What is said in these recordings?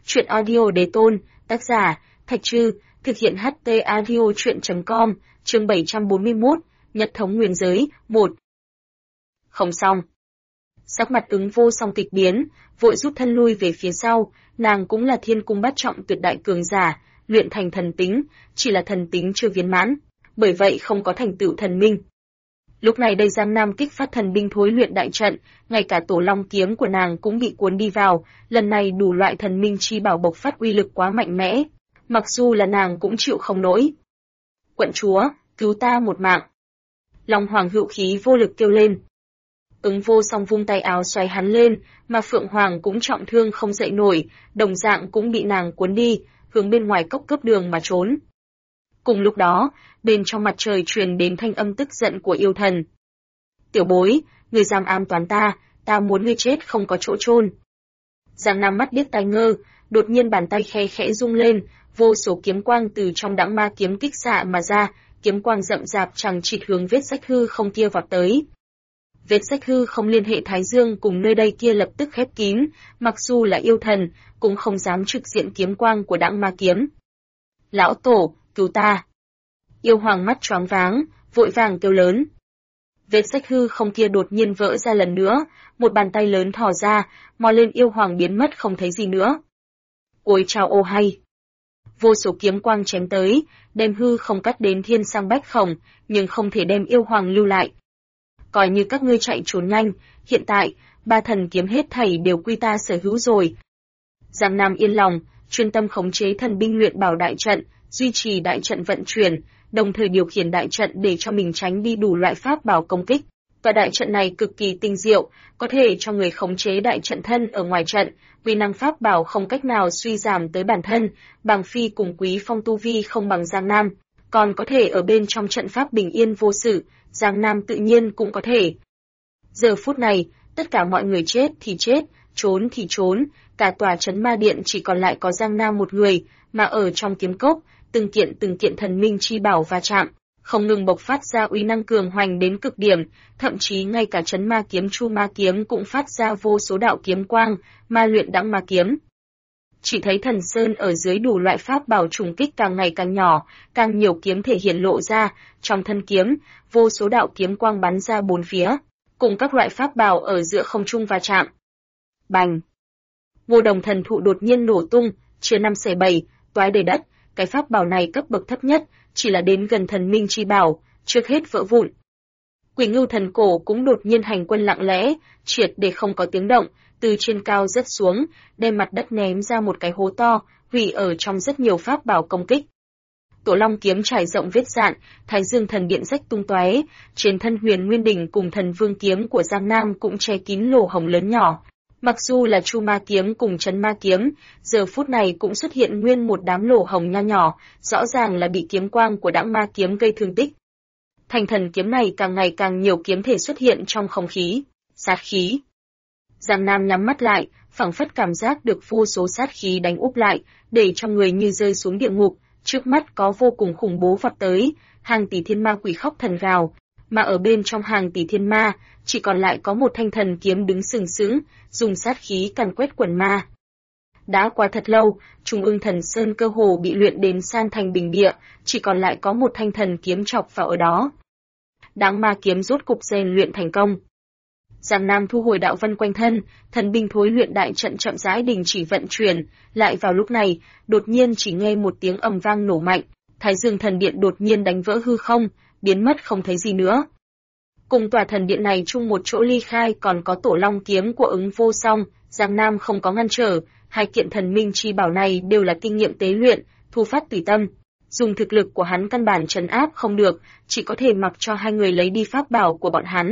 Truyện audio đề tôn, tác giả, Thạch Trư, thực hiện HT audio truyện.com, chương 741, Nhật thống nguyên giới, 1. Không xong. Sắc mặt Ứng Vô Song kịch biến, vội rút thân lui về phía sau, nàng cũng là thiên cung bát trọng tuyệt đại cường giả, luyện thành thần tính, chỉ là thần tính chưa viên mãn, bởi vậy không có thành tựu thần minh. Lúc này đây Giang Nam kích phát thần binh thối luyện đại trận, ngay cả tổ long kiếm của nàng cũng bị cuốn đi vào, lần này đủ loại thần minh chi bảo bộc phát uy lực quá mạnh mẽ, mặc dù là nàng cũng chịu không nổi. Quận chúa, cứu ta một mạng. Long Hoàng hữu khí vô lực kêu lên. Ứng Vô Song vung tay áo xoay hắn lên, mà Phượng Hoàng cũng trọng thương không dậy nổi, đồng dạng cũng bị nàng cuốn đi, hướng bên ngoài cốc cướp đường mà trốn. Cùng lúc đó, bên trong mặt trời truyền đến thanh âm tức giận của yêu thần. Tiểu bối, ngươi dám ám toán ta muốn ngươi chết không có chỗ chôn. Giang Nam mắt điếc tai ngơ, đột nhiên bàn tay khe khẽ rung lên, vô số kiếm quang từ trong đãng ma kiếm kích xạ mà ra, kiếm quang rậm rạp chằng chịt hướng vết rách hư không kia vọt tới. Vết rách hư không liên hệ Thái Dương cùng nơi đây kia lập tức khép kín, mặc dù là yêu thần, cũng không dám trực diện kiếm quang của đãng ma kiếm. Lão tổ, cứu ta! Yêu hoàng mắt choáng váng, vội vàng kêu lớn. Vết rách hư không kia đột nhiên vỡ ra lần nữa, một bàn tay lớn thò ra, mò lên yêu hoàng biến mất không thấy gì nữa. Ôi chao ô hay! Vô số kiếm quang chém tới, đem hư không cắt đến thiên sang bách khổng, nhưng không thể đem yêu hoàng lưu lại. Coi như các ngươi chạy trốn nhanh, hiện tại, ba thần kiếm hết thảy đều quy ta sở hữu rồi. Giang Nam yên lòng, chuyên tâm khống chế thần binh luyện bảo đại trận, duy trì đại trận vận chuyển, đồng thời điều khiển đại trận để cho mình tránh đi đủ loại pháp bảo công kích. Và đại trận này cực kỳ tinh diệu, có thể cho người khống chế đại trận thân ở ngoài trận, uy năng pháp bảo không cách nào suy giảm tới bản thân, Bàng Phi cùng Quý Phong tu vi không bằng Giang Nam, còn có thể ở bên trong trận pháp bình yên vô sự, Giang Nam tự nhiên cũng có thể. Giờ phút này, tất cả mọi người chết thì chết, trốn thì trốn, cả tòa trấn ma điện chỉ còn lại có Giang Nam một người, mà ở trong kiếm cốc, từng kiện thần minh chi bảo va chạm, không ngừng bộc phát ra uy năng cường hoành đến cực điểm, thậm chí ngay cả trấn ma kiếm Chu Ma kiếm cũng phát ra vô số đạo kiếm quang, ma luyện đãng ma kiếm. Chỉ thấy thần sơn ở dưới đủ loại pháp bảo trùng kích càng ngày càng nhỏ, càng nhiều kiếm thể hiện lộ ra, trong thân kiếm, vô số đạo kiếm quang bắn ra bốn phía, cùng các loại pháp bảo ở giữa không trung va chạm. Bành! Vô Đồng thần thụ đột nhiên nổ tung, chia 5/7, toái đầy đất, cái pháp bảo này cấp bậc thấp nhất, chỉ là đến gần thần minh chi bảo, trước hết vỡ vụn. Quỷ Ngưu thần cổ cũng đột nhiên hành quân lặng lẽ, triệt để không có tiếng động, từ trên cao rớt xuống, đem mặt đất ném ra một cái hố to, hủy ở trong rất nhiều pháp bảo công kích. Tổ Long kiếm trải rộng vết dạn, Thái Dương thần điện rách tung tóe, trên thân Huyền Nguyên đỉnh cùng Thần Vương kiếm của Giang Nam cũng che kín lỗ hổng lớn nhỏ. Mặc dù là Chu Ma kiếm cùng Trấn Ma kiếm, giờ phút này cũng xuất hiện nguyên một đám lỗ hổng nho nhỏ, rõ ràng là bị kiếm quang của đãng ma kiếm gây thương tích. Thành thần kiếm này càng ngày càng nhiều kiếm thể xuất hiện trong không khí, sát khí. Giang Nam nhắm mắt lại, phảng phất cảm giác được vô số sát khí đánh úp lại, để cho người như rơi xuống địa ngục, trước mắt có vô cùng khủng bố vọt tới, hàng tỷ thiên ma quỷ khóc thần gào, mà ở bên trong hàng tỷ thiên ma, chỉ còn lại có một thanh thần kiếm đứng sừng sững, dùng sát khí càn quét quần ma. Đã qua thật lâu, Trung ương thần sơn cơ hồ bị luyện đến san thành bình địa, chỉ còn lại có một thanh thần kiếm chọc vào ở đó. Đãng ma kiếm rốt cục rèn luyện thành công. Giang Nam thu hồi đạo vân quanh thân, thần binh thối luyện đại trận chậm rãi đình chỉ vận chuyển, lại vào lúc này, đột nhiên chỉ nghe một tiếng ầm vang nổ mạnh, Thái Dương thần điện đột nhiên đánh vỡ hư không, biến mất không thấy gì nữa. Cùng tòa thần điện này chung một chỗ ly khai còn có Tổ Long kiếm của Ứng Vô Song, Giang Nam không có ngăn trở, hai kiện thần minh chi bảo này đều là kinh nghiệm tế luyện, thu phát tùy tâm. Dùng thực lực của hắn căn bản trấn áp không được, chỉ có thể mặc cho hai người lấy đi pháp bảo của bọn hắn.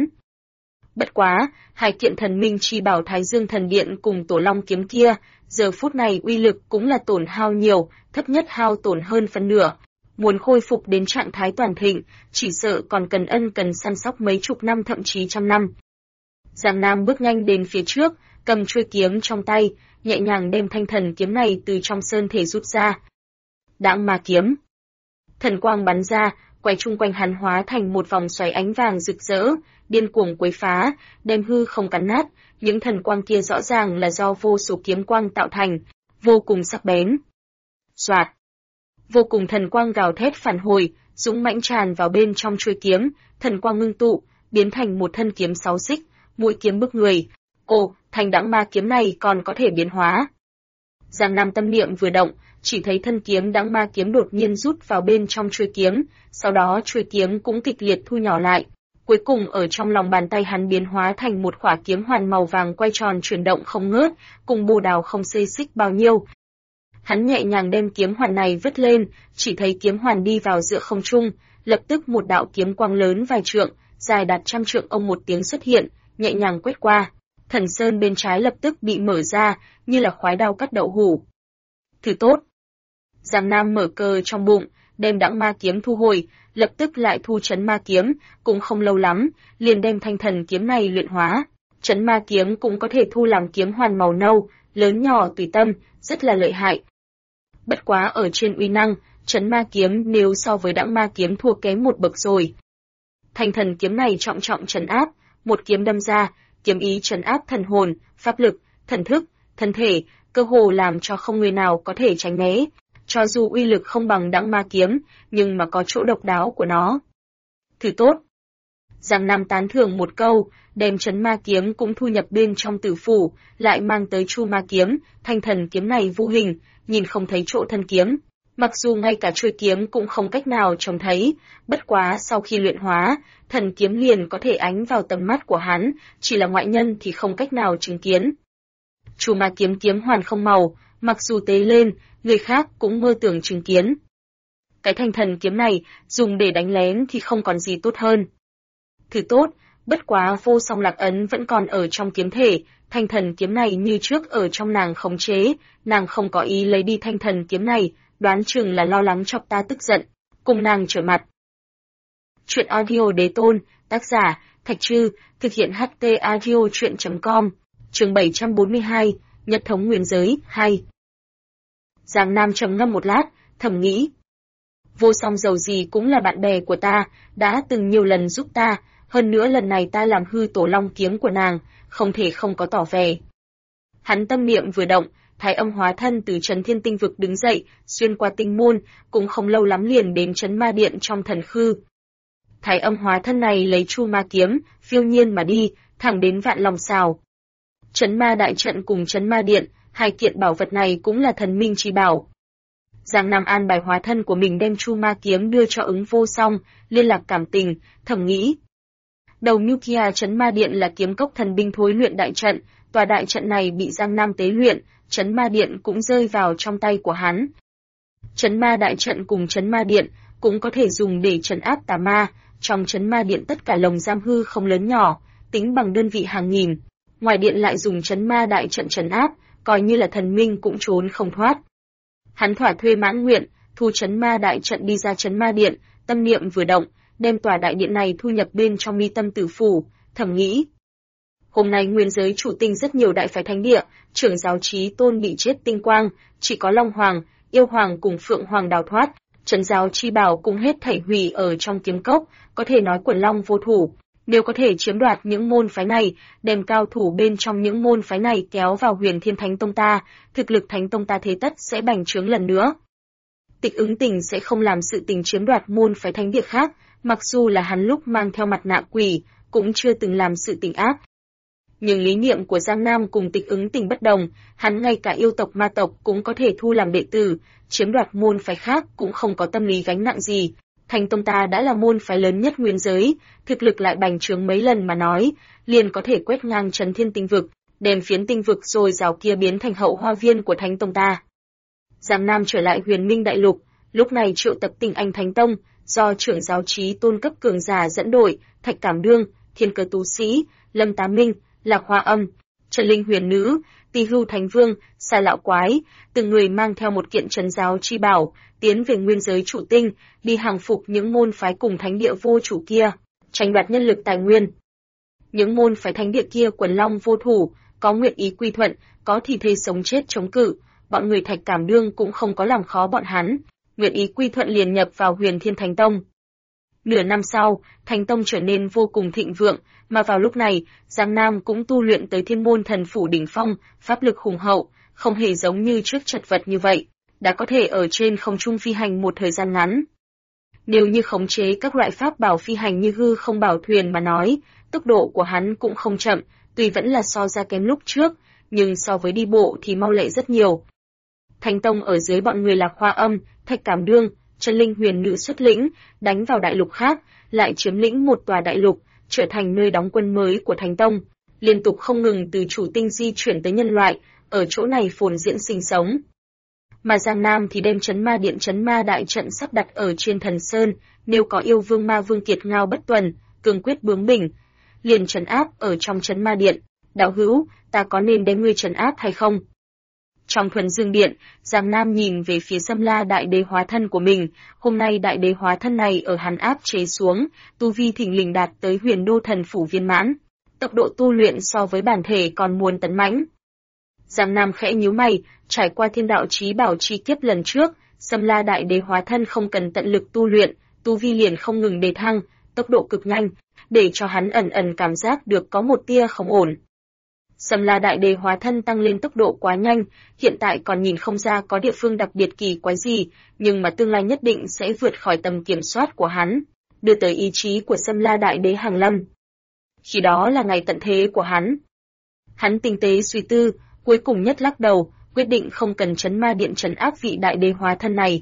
Bất quá, hai kiện thần minh chi bảo Thái Dương thần điện cùng Tổ Long kiếm kia, giờ phút này uy lực cũng là tổn hao nhiều, thấp nhất hao tổn hơn phân nửa. Muốn khôi phục đến trạng thái toàn thịnh, chỉ sợ còn cần săn sóc mấy chục năm thậm chí trăm năm. Giang Nam bước nhanh đến phía trước, cầm chuôi kiếm trong tay, nhẹ nhàng đem thanh thần kiếm này từ trong sơn thể rút ra. Đãng ma kiếm. Thần quang bắn ra, quay chung quanh hắn hóa thành một vòng xoáy ánh vàng rực rỡ, điên cuồng quấy phá, đem hư không cắn nát, những thần quang kia rõ ràng là do vô số kiếm quang tạo thành, vô cùng sắc bén. Soạt, vô cùng thần quang gào thét phản hồi, dũng mãnh tràn vào bên trong chuôi kiếm, thần quang ngưng tụ, biến thành một thân kiếm 6 xích, mũi kiếm bức người. Ồ, thanh đãng ma kiếm này còn có thể biến hóa. Giang Nam tâm niệm vừa động, chỉ thấy thân kiếm đãng ma kiếm đột nhiên rút vào bên trong chuôi kiếm, sau đó chuôi kiếm cũng kịch liệt thu nhỏ lại. Cuối cùng ở trong lòng bàn tay hắn biến hóa thành một khỏa kiếm hoàn màu vàng quay tròn chuyển động không ngớt, cùng bồ đào không xê xích bao nhiêu. Hắn nhẹ nhàng đem kiếm hoàn này vứt lên, chỉ thấy kiếm hoàn đi vào giữa không trung, lập tức một đạo kiếm quang lớn vài trượng, dài đạt trăm trượng ông một tiếng xuất hiện, nhẹ nhàng quét qua. Thần sơn bên trái lập tức bị mở ra, như là khoái đao cắt đậu hủ. Thử tốt. Giang Nam mở cờ trong bụng, đem đãng ma kiếm thu hồi, lập tức lại thu trấn ma kiếm, cũng không lâu lắm, liền đem thanh thần kiếm này luyện hóa. Trấn ma kiếm cũng có thể thu làm kiếm hoàn màu nâu, lớn nhỏ tùy tâm, rất là lợi hại. Bất quá ở trên uy năng, trấn ma kiếm nếu so với đãng ma kiếm thua kém một bậc rồi. Thanh thần kiếm này trọng trọng trấn áp, một kiếm đâm ra, kiếm ý trấn áp thần hồn, pháp lực, thần thức, thân thể, cơ hồ làm cho không người nào có thể tránh né. Cho dù uy lực không bằng đãng ma kiếm, nhưng mà có chỗ độc đáo của nó. Thử tốt. Giang Nam tán thưởng một câu, đem trấn ma kiếm cũng thu nhập bên trong tử phủ, lại mang tới chu ma kiếm, thanh thần kiếm này vô hình, nhìn không thấy chỗ thân kiếm. Mặc dù ngay cả chuôi kiếm cũng không cách nào trông thấy, bất quá sau khi luyện hóa, thần kiếm liền có thể ánh vào tầm mắt của hắn, chỉ là ngoại nhân thì không cách nào chứng kiến. Chu ma kiếm kiếm hoàn không màu, mặc dù tế lên, người khác cũng mơ tưởng chứng kiến. Cái thanh thần kiếm này, dùng để đánh lén thì không còn gì tốt hơn. Thử tốt, bất quá vô song lạc ấn vẫn còn ở trong kiếm thể, thanh thần kiếm này như trước ở trong nàng khống chế, nàng không có ý lấy đi thanh thần kiếm này, đoán chừng là lo lắng chọc ta tức giận, cùng nàng trở mặt. Chuyện audio đế tôn, tác giả, Thạch Trư, thực hiện HT audio chuyện.com, chương 742, Nhật thống nguyên giới, 2. Giang Nam trầm ngâm một lát, thầm nghĩ. Vô song dầu gì cũng là bạn bè của ta, đã từng nhiều lần giúp ta, hơn nữa lần này ta làm hư tổ long kiếm của nàng, không thể không có tỏ vẻ. Hắn tâm niệm vừa động, Thái Âm hóa thân từ Trấn Thiên Tinh vực đứng dậy, xuyên qua tinh môn, cũng không lâu lắm liền đến Trấn Ma Điện trong thần khư. Thái Âm hóa thân này lấy chu ma kiếm, phiêu nhiên mà đi, thẳng đến Vạn Long Sào. Trấn Ma Đại Trận cùng Trấn Ma Điện, hai kiện bảo vật này cũng là thần minh chi bảo. Giang Nam an bài hóa thân của mình đem chu ma kiếm đưa cho ứng vô song, liên lạc cảm tình, thầm nghĩ. Đầu mưu kia Trấn Ma Điện là kiếm cốc thần binh thối luyện đại trận, tòa đại trận này bị Giang Nam tế luyện, Trấn Ma Điện cũng rơi vào trong tay của hắn. Trấn Ma Đại Trận cùng Trấn Ma Điện cũng có thể dùng để trấn áp tà ma, trong Trấn Ma Điện tất cả lồng giam hư không lớn nhỏ, tính bằng đơn vị hàng nghìn. Ngoài điện lại dùng Trấn Ma Đại Trận trấn áp, coi như là thần minh cũng trốn không thoát. Hắn thỏa thuê mãn nguyện, thu Trấn Ma Đại Trận đi ra Trấn Ma Điện, tâm niệm vừa động, đem tòa đại điện này thu nhập bên trong mi tâm tử phủ, thầm nghĩ. Hôm nay nguyên giới chủ tinh rất nhiều đại phái thánh địa, trưởng giáo Chí Tôn bị chết tinh quang, chỉ có Long Hoàng, Yêu Hoàng cùng Phượng Hoàng đào thoát, trấn giáo chi bảo cũng hết thảy hủy ở trong kiếm cốc, có thể nói quần long vô thủ. Nếu có thể chiếm đoạt những môn phái này, đem cao thủ bên trong những môn phái này kéo vào Huyền Thiên Thánh Tông ta, thực lực Thánh Tông ta thế tất sẽ bành trướng lần nữa. Tịch Ứng Tình sẽ không làm sự tình chiếm đoạt môn phái thánh địa khác, mặc dù là hắn lúc mang theo mặt nạ quỷ, cũng chưa từng làm sự tình ác. Nhưng lý niệm của Giang Nam cùng Tịch Ứng Tình bất đồng, hắn ngay cả yêu tộc ma tộc cũng có thể thu làm đệ tử, chiếm đoạt môn phái khác cũng không có tâm lý gánh nặng gì. Thánh Tông ta đã là môn phái lớn nhất nguyên giới, thực lực lại bành trướng mấy lần mà nói, liền có thể quét ngang Trấn Thiên Tinh vực, đem phiến tinh vực rồi rào kia biến thành hậu hoa viên của Thánh Tông ta. Giang Nam trở lại Huyền Minh Đại Lục, lúc này triệu tập Tinh Anh Thánh Tông, do trưởng giáo Chí Tôn cấp cường giả dẫn đội, Thạch Cảm Đương, Thiên Cơ Tú Sĩ, Lâm Tá Minh, Lạc Hoa Âm, Trần Linh Huyền Nữ, Tỳ Hưu Thánh Vương, Sa Lão Quái, từng người mang theo một kiện trấn giáo chi bảo, tiến về nguyên giới chủ tinh, đi hàng phục những môn phái cùng thánh địa vô chủ kia, tranh đoạt nhân lực tài nguyên. Những môn phái thánh địa kia quần long vô thủ, có nguyện ý quy thuận, có thì thề sống chết chống cự, bọn người Thạch Cảm Đương cũng không có làm khó bọn hắn, nguyện ý quy thuận liền nhập vào Huyền Thiên Thánh Tông. Nửa năm sau, Thánh Tông trở nên vô cùng thịnh vượng, mà vào lúc này, Giang Nam cũng tu luyện tới Thiên Môn Thần Phủ đỉnh phong, pháp lực hùng hậu, không hề giống như trước chật vật như vậy, đã có thể ở trên không trung phi hành một thời gian ngắn. Nếu như khống chế các loại pháp bảo phi hành như hư không bảo thuyền mà nói, tốc độ của hắn cũng không chậm, tuy vẫn là so ra kém lúc trước, nhưng so với đi bộ thì mau lẹ rất nhiều. Thánh Tông ở dưới bọn người là Khoa Âm, Thạch Cảm Đương, Chân Linh Huyền Nữ xuất lĩnh, đánh vào đại lục khác, lại chiếm lĩnh một tòa đại lục, trở thành nơi đóng quân mới của Thánh Tông, liên tục không ngừng từ chủ tinh di chuyển tới nhân loại, ở chỗ này phồn diễn sinh sống. Mà Giang Nam thì đem Chấn Ma Điện Chấn Ma Đại trận sắp đặt ở trên Thần Sơn, nếu có yêu vương ma vương kiệt ngao bất tuần, cương quyết bướng bỉnh, liền trấn áp ở trong Chấn Ma Điện. Đạo hữu, ta có nên đem ngươi trấn áp hay không? Trong Thuần Dương Điện, Giang Nam nhìn về phía Sâm La Đại Đế hóa thân của mình, hôm nay Đại Đế hóa thân này ở hắn áp chế xuống, tu vi thình lình đạt tới Huyền Đô Thần Phủ viên mãn, tốc độ tu luyện so với bản thể còn muốn tấn mãnh. Giang Nam khẽ nhíu mày, trải qua Thiên Đạo Chí Bảo chi kiếp lần trước, Sâm La Đại Đế hóa thân không cần tận lực tu luyện, tu vi liền không ngừng đề thăng, tốc độ cực nhanh, để cho hắn ẩn ẩn cảm giác được có một tia không ổn. Sâm La Đại Đế hóa thân tăng lên tốc độ quá nhanh, hiện tại còn nhìn không ra có địa phương đặc biệt kỳ quái gì, nhưng mà tương lai nhất định sẽ vượt khỏi tầm kiểm soát của hắn, đưa tới ý chí của Sâm La Đại Đế hàng lâm. Khi đó là ngày tận thế của hắn. Hắn tinh tế suy tư, cuối cùng nhất lắc đầu, quyết định không cần Chấn Ma Điện trấn áp vị Đại Đế hóa thân này.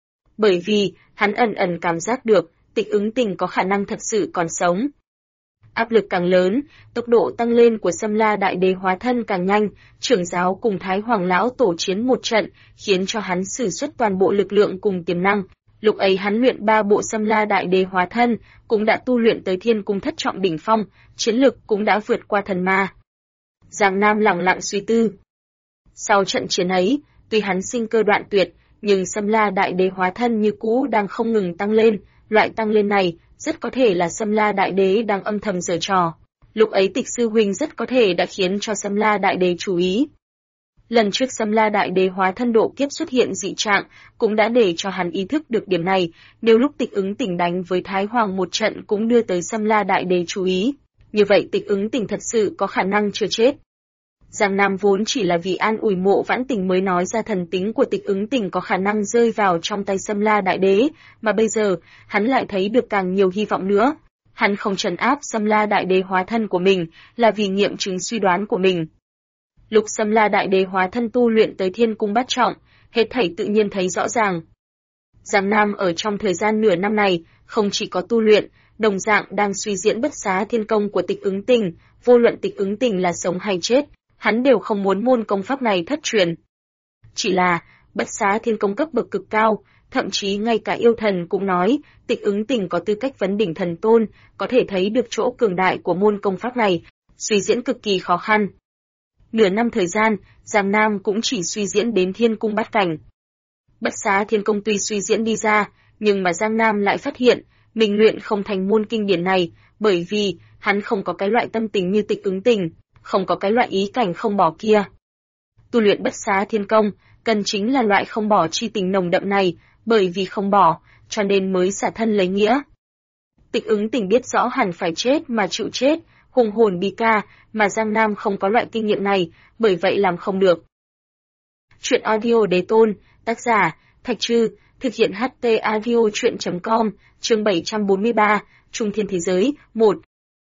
Bởi vì, hắn ẩn ẩn cảm giác được, Tịch Ứng Tình có khả năng thật sự còn sống. Áp lực càng lớn, tốc độ tăng lên của Sâm La Đại Đế hóa thân càng nhanh, trưởng giáo cùng Thái Hoàng lão tổ chiến một trận, khiến cho hắn sử xuất toàn bộ lực lượng cùng tiềm năng. Lúc ấy hắn luyện 3 bộ Sâm La Đại Đế hóa thân, cũng đã tu luyện tới Thiên Cung thất trọng đỉnh phong, chiến lực cũng đã vượt qua thần ma. Giang Nam lặng lặng suy tư. Sau trận chiến ấy, tuy hắn sinh cơ đoạn tuyệt, nhưng Sâm La Đại Đế hóa thân như cũ đang không ngừng tăng lên, loại tăng lên này rất có thể là Sâm La Đại Đế đang âm thầm giở trò. Lúc ấy Tịch sư huynh rất có thể đã khiến cho Sâm La Đại Đế chú ý. Lần trước Sâm La Đại Đế hóa thân độ kiếp xuất hiện dị trạng, cũng đã để cho hắn ý thức được điểm này, nếu lúc Tịch Ứng Tình đánh với Thái Hoàng một trận cũng đưa tới Sâm La Đại Đế chú ý, như vậy Tịch Ứng Tình thật sự có khả năng chưa chết. Giang Nam vốn chỉ là vì an ủi Mộ Vãn Tình mới nói ra thần tính của Tịch Ứng Tình có khả năng rơi vào trong tay Sâm La Đại Đế, mà bây giờ, hắn lại thấy được càng nhiều hy vọng nữa. Hắn không trấn áp Sâm La Đại Đế hóa thân của mình, là vì nghiệm chứng suy đoán của mình. Lúc Sâm La Đại Đế hóa thân tu luyện tới Thiên Cung bát trọng, hết thảy tự nhiên thấy rõ ràng. Giang Nam ở trong thời gian nửa năm này, không chỉ có tu luyện, đồng dạng đang suy diễn Bất Xá Thiên Công của Tịch Ứng Tình, vô luận Tịch Ứng Tình là sống hay chết, hắn đều không muốn môn công pháp này thất truyền. Chỉ là, Bất Xá Thiên Công cấp bậc cực cao, thậm chí ngay cả yêu thần cũng nói, Tịch Ứng Tình có tư cách vấn đỉnh thần tôn, có thể thấy được chỗ cường đại của môn công pháp này, suy diễn cực kỳ khó khăn. Nửa năm thời gian, Giang Nam cũng chỉ suy diễn đến Thiên Cung bát cảnh. Bất Xá Thiên Công tuy suy diễn đi ra, nhưng mà Giang Nam lại phát hiện, mình luyện không thành môn kinh điển này, bởi vì, hắn không có cái loại tâm tình như Tịch Ứng Tình, không có cái loại ý cảnh không bỏ kia. Tu luyện Bất Xá Thiên Công, cần chính là loại không bỏ chi tình nồng đậm này, bởi vì không bỏ, cho nên mới xả thân lấy nghĩa. Tịch Ứng Tình biết rõ hẳn phải chết mà chịu chết, hùng hồn bi ca, mà Giang Nam không có loại kinh nghiệm này, bởi vậy làm không được. Chuyện audio Đế Tôn, tác giả, Thạch Trư, thực hiện HT audio chuyện.com, chương 743, Trung Thiên Thế Giới, 1.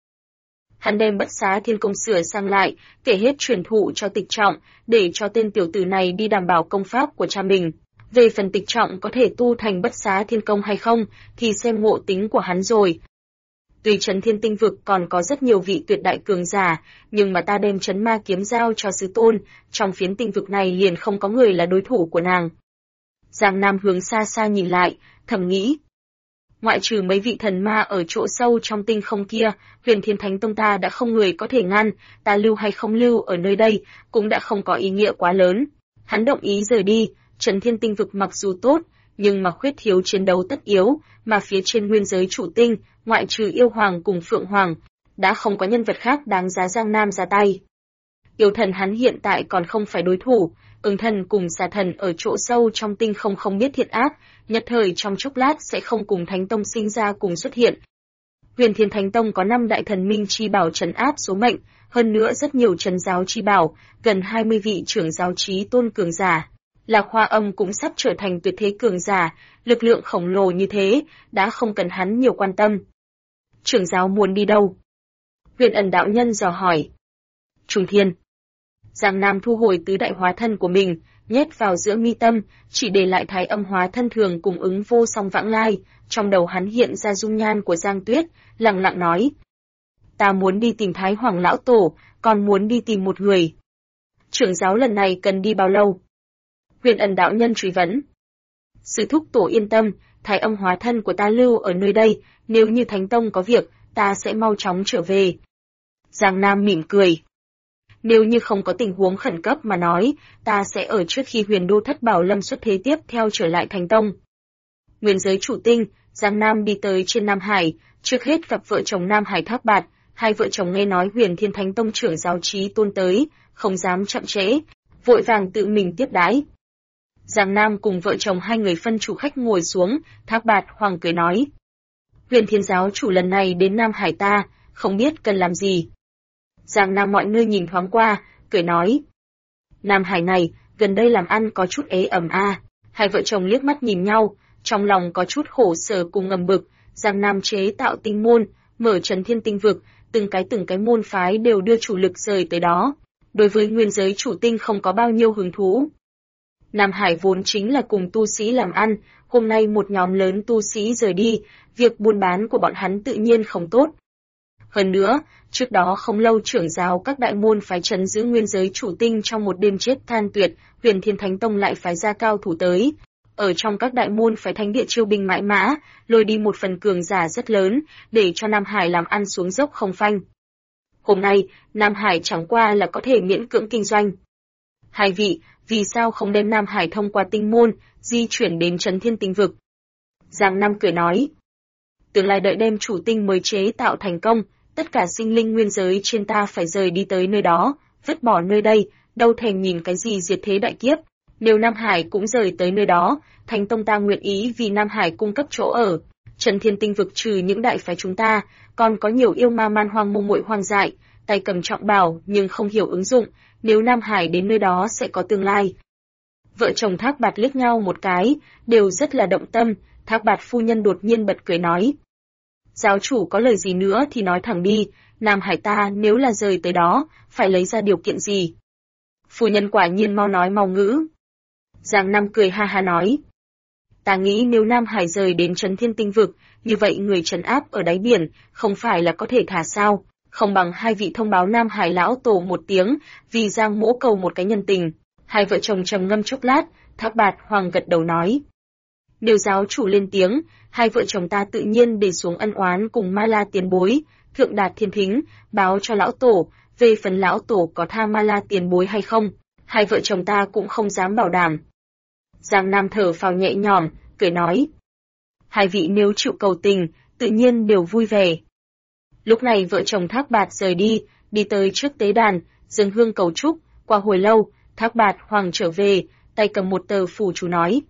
Hắn đem Bất Xá Thiên Công sửa sang lại, kể hết truyền thụ cho Tịch Trọng, để cho tên tiểu tử này đi đảm bảo công pháp của cha mình. Về phần Tịch Trọng có thể tu thành Bất Xá Thiên Công hay không, thì xem ngộ tính của hắn rồi. Tuy Trấn Thiên Tinh Vực còn có rất nhiều vị tuyệt đại cường giả, nhưng mà ta đem Trấn Ma Kiếm giao cho sư tôn, trong phiến tinh vực này liền không có người là đối thủ của nàng. Giang Nam hướng xa xa nhìn lại, thầm nghĩ. Ngoại trừ mấy vị thần ma ở chỗ sâu trong tinh không kia, Huyền Thiên Thánh Tông ta đã không người có thể ngăn, ta lưu hay không lưu ở nơi đây, cũng đã không có ý nghĩa quá lớn. Hắn động ý rời đi, Trấn Thiên Tinh Vực mặc dù tốt, nhưng mà khuyết thiếu chiến đấu tất yếu, mà phía trên nguyên giới chủ tinh, ngoại trừ Yêu Hoàng cùng Phượng Hoàng, đã không có nhân vật khác đáng giá Giang Nam ra tay. Yêu thần hắn hiện tại còn không phải đối thủ, Ưng Thần cùng Xà Thần ở chỗ sâu trong tinh không biết thiện ác, nhất thời trong chốc lát sẽ không cùng Thánh Tông sinh ra cùng xuất hiện. Huyền Thiên Thánh Tông có 5 đại thần minh chi bảo trấn áp số mệnh, hơn nữa rất nhiều trấn giáo chi bảo, gần 20 vị trưởng giáo chí tôn cường giả. Lạc Hoa Âm cũng sắp trở thành tuyệt thế cường giả, lực lượng khổng lồ như thế, đã không cần hắn nhiều quan tâm. Trưởng giáo muốn đi đâu? Huyền Ẩn đạo nhân dò hỏi. Trung Thiên. Giang Nam thu hồi tứ đại hóa thân của mình, nhét vào giữa mi tâm, chỉ để lại Thái Âm hóa thân thường cùng ứng vô song vãng lai, trong đầu hắn hiện ra dung nhan của Giang Tuyết, lặng lặng nói. Ta muốn đi tìm Thái Hoàng Lão Tổ, còn muốn đi tìm một người. Trưởng giáo lần này cần đi bao lâu? Huyền Ẩn đạo nhân truy vấn. Sư thúc tổ yên tâm, Thái Âm hóa thân của ta lưu ở nơi đây, nếu như Thánh Tông có việc, ta sẽ mau chóng trở về. Giang Nam mỉm cười. Nếu như không có tình huống khẩn cấp mà nói, ta sẽ ở trước khi Huyền Đô Thất Bảo Lâm xuất thế tiếp theo trở lại Thánh Tông. Nguyên giới chủ tinh, Giang Nam đi tới trên Nam Hải, trước hết gặp vợ chồng Nam Hải Thác Bạt, hai vợ chồng nghe nói Huyền Thiên Thánh Tông trưởng giáo chí tôn tới, không dám chậm trễ, vội vàng tự mình tiếp đái. Giang Nam cùng vợ chồng hai người phân chủ khách ngồi xuống, Thác Bạt Hoàng cười nói. Huyền Thiên giáo chủ lần này đến Nam Hải ta, không biết cần làm gì. Giang Nam mọi nơi nhìn thoáng qua, cười nói. Nam Hải này, gần đây làm ăn có chút ế ẩm a. Hai vợ chồng liếc mắt nhìn nhau, trong lòng có chút khổ sở cùng ngầm bực. Giang Nam chế tạo tinh môn, mở trấn thiên tinh vực, từng cái môn phái đều đưa chủ lực rời tới đó. Đối với nguyên giới chủ tinh không có bao nhiêu hứng thú. Nam Hải vốn chính là cùng tu sĩ làm ăn, hôm nay một nhóm lớn tu sĩ rời đi, việc buôn bán của bọn hắn tự nhiên không tốt. Hơn nữa, trước đó không lâu trưởng giáo các đại môn phái trấn giữ nguyên giới chủ tinh trong một đêm chết than tuyệt, Huyền Thiên Thánh Tông lại phái ra cao thủ tới. Ở trong các đại môn phái thánh địa chiêu binh mãi mã, lôi đi một phần cường giả rất lớn, để cho Nam Hải làm ăn xuống dốc không phanh. Hôm nay, Nam Hải chẳng qua là có thể miễn cưỡng kinh doanh. Hai vị, vì sao không đem Nam Hải thông qua tinh môn, di chuyển đến trấn thiên tinh vực? Giang Nam cười nói. Tương lai đợi đem chủ tinh mới chế tạo thành công, tất cả sinh linh nguyên giới trên ta phải rời đi tới nơi đó, vứt bỏ nơi đây, đâu thèm nhìn cái gì diệt thế đại kiếp. Nếu Nam Hải cũng rời tới nơi đó, Thánh Tông ta nguyện ý vì Nam Hải cung cấp chỗ ở. Trấn thiên tinh vực trừ những đại phái chúng ta, còn có nhiều yêu ma man hoang mông muội hoang dại, tay cầm trọng bảo nhưng không hiểu ứng dụng, nếu Nam Hải đến nơi đó sẽ có tương lai. Vợ chồng Thác Bạt liếc nhau một cái, đều rất là động tâm, Thác Bạt phu nhân đột nhiên bật cười nói. Giáo chủ có lời gì nữa thì nói thẳng đi, Nam Hải ta nếu là rời tới đó, phải lấy ra điều kiện gì? Phu nhân quả nhiên mau nói mau ngữ. Giang Nam cười ha ha nói. Ta nghĩ nếu Nam Hải rời đến trấn thiên tinh vực, như vậy người trấn áp ở đáy biển, không phải là có thể thả sao, không bằng hai vị thông báo Nam Hải lão tổ một tiếng, vì Giang mỗ cầu một cái nhân tình. Hai vợ chồng trầm ngâm chốc lát, Thác Bạt Hoàng gật đầu nói. Nếu giáo chủ lên tiếng, hai vợ chồng ta tự nhiên để xuống ân oán cùng Ma La tiền bối, thượng đạt thiên thính, báo cho lão tổ, về phần lão tổ có tha Ma La tiền bối hay không, hai vợ chồng ta cũng không dám bảo đảm. Giang Nam thở phào nhẹ nhõm, cười nói. Hai vị nếu chịu cầu tình, tự nhiên đều vui vẻ. Lúc này vợ chồng Thác Bạt rời đi tới trước tế đàn, dâng hương cầu chúc, qua hồi lâu, Thác Bạt Hoàng trở về, tay cầm một tờ phù chú nói.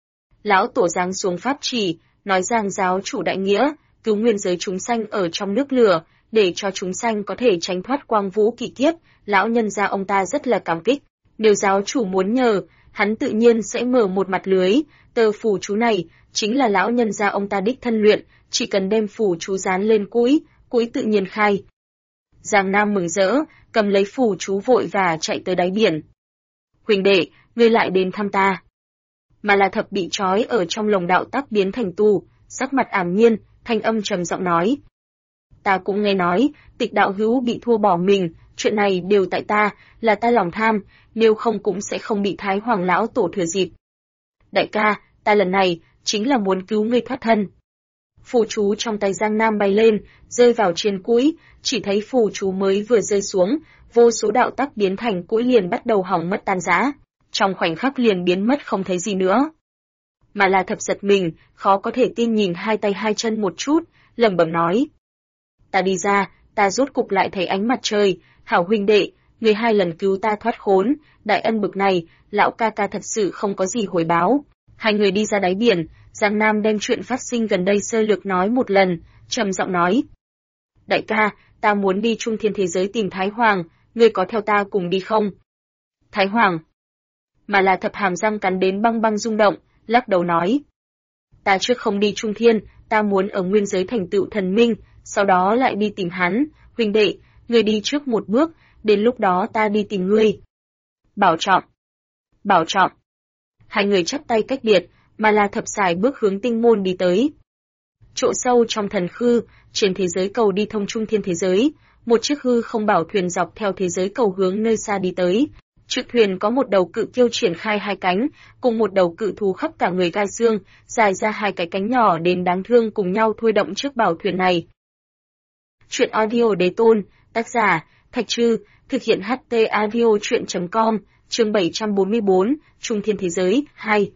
Lão tổ giáng xuống pháp chỉ, nói rằng giáo chủ đại nghĩa, cứu nguyên giới chúng sanh ở trong nước lửa, để cho chúng sanh có thể tránh thoát quang vũ kỳ kiếp, lão nhân gia ông ta rất là cảm kích. Nếu giáo chủ muốn nhờ, hắn tự nhiên sẽ mở một mặt lưới, tờ phù chú này chính là lão nhân gia ông ta đích thân luyện, chỉ cần đem phù chú dán lên củi tự nhiên khai. Giang Nam mừng rỡ, cầm lấy phù chú vội và chạy tới đáy biển. Huỳnh đệ, ngươi lại đến thăm ta. Mà là Thập bị trói ở trong lồng đạo tắc biến thành tù, sắc mặt ảm nhiên, thanh âm trầm giọng nói. Ta cũng nghe nói, Tịch đạo hữu bị thua bỏ mình, chuyện này đều tại ta, là ta lòng tham, nếu không cũng sẽ không bị Thái Hoàng lão tổ thừa dịp. Đại ca, ta lần này, chính là muốn cứu ngươi thoát thân. Phù chú trong tay Giang Nam bay lên, rơi vào trên củi, chỉ thấy phù chú mới vừa rơi xuống, vô số đạo tắc biến thành củi liền bắt đầu hỏng mất tan rã, trong khoảnh khắc liền biến mất không thấy gì nữa. Mà là Thập giật mình, khó có thể tin nhìn hai tay hai chân một chút, lẩm bẩm nói. Ta đi ra, ta rốt cục lại thấy ánh mặt trời, hảo huynh đệ, người hai lần cứu ta thoát khốn, đại ân bực này, lão ca ca thật sự không có gì hồi báo. Hai người đi ra đáy biển, Giang Nam đem chuyện phát sinh gần đây sơ lược nói một lần, trầm giọng nói. Đại ca, ta muốn đi trung thiên thế giới tìm Thái Hoàng, ngươi có theo ta cùng đi không? Thái Hoàng. Mà là Thập hàm răng cắn đến băng băng rung động, lắc đầu nói. Ta trước không đi trung thiên, ta muốn ở nguyên giới thành tựu thần minh, sau đó lại đi tìm hắn, huynh đệ, ngươi đi trước một bước, đến lúc đó ta đi tìm ngươi. Bảo trọng. Bảo trọng. Hai người chắp tay cách biệt, mà là Thập xài bước hướng tinh môn đi tới. Chỗ sâu trong thần khư, trên thế giới cầu đi thông trung thiên thế giới, một chiếc hư không bảo thuyền dọc theo thế giới cầu hướng nơi xa đi tới. Trước thuyền có một đầu cự kiêu triển khai hai cánh, cùng một đầu cự thú khắp cả người gai xương, dài ra hai cái cánh nhỏ đến đáng thương cùng nhau thôi động chiếc bảo thuyền này. Truyện audio Đế Tôn, tác giả, Thạch Trư, thực hiện HT audio truyện.com, chương 744, Trung Thiên Thế Giới, 2.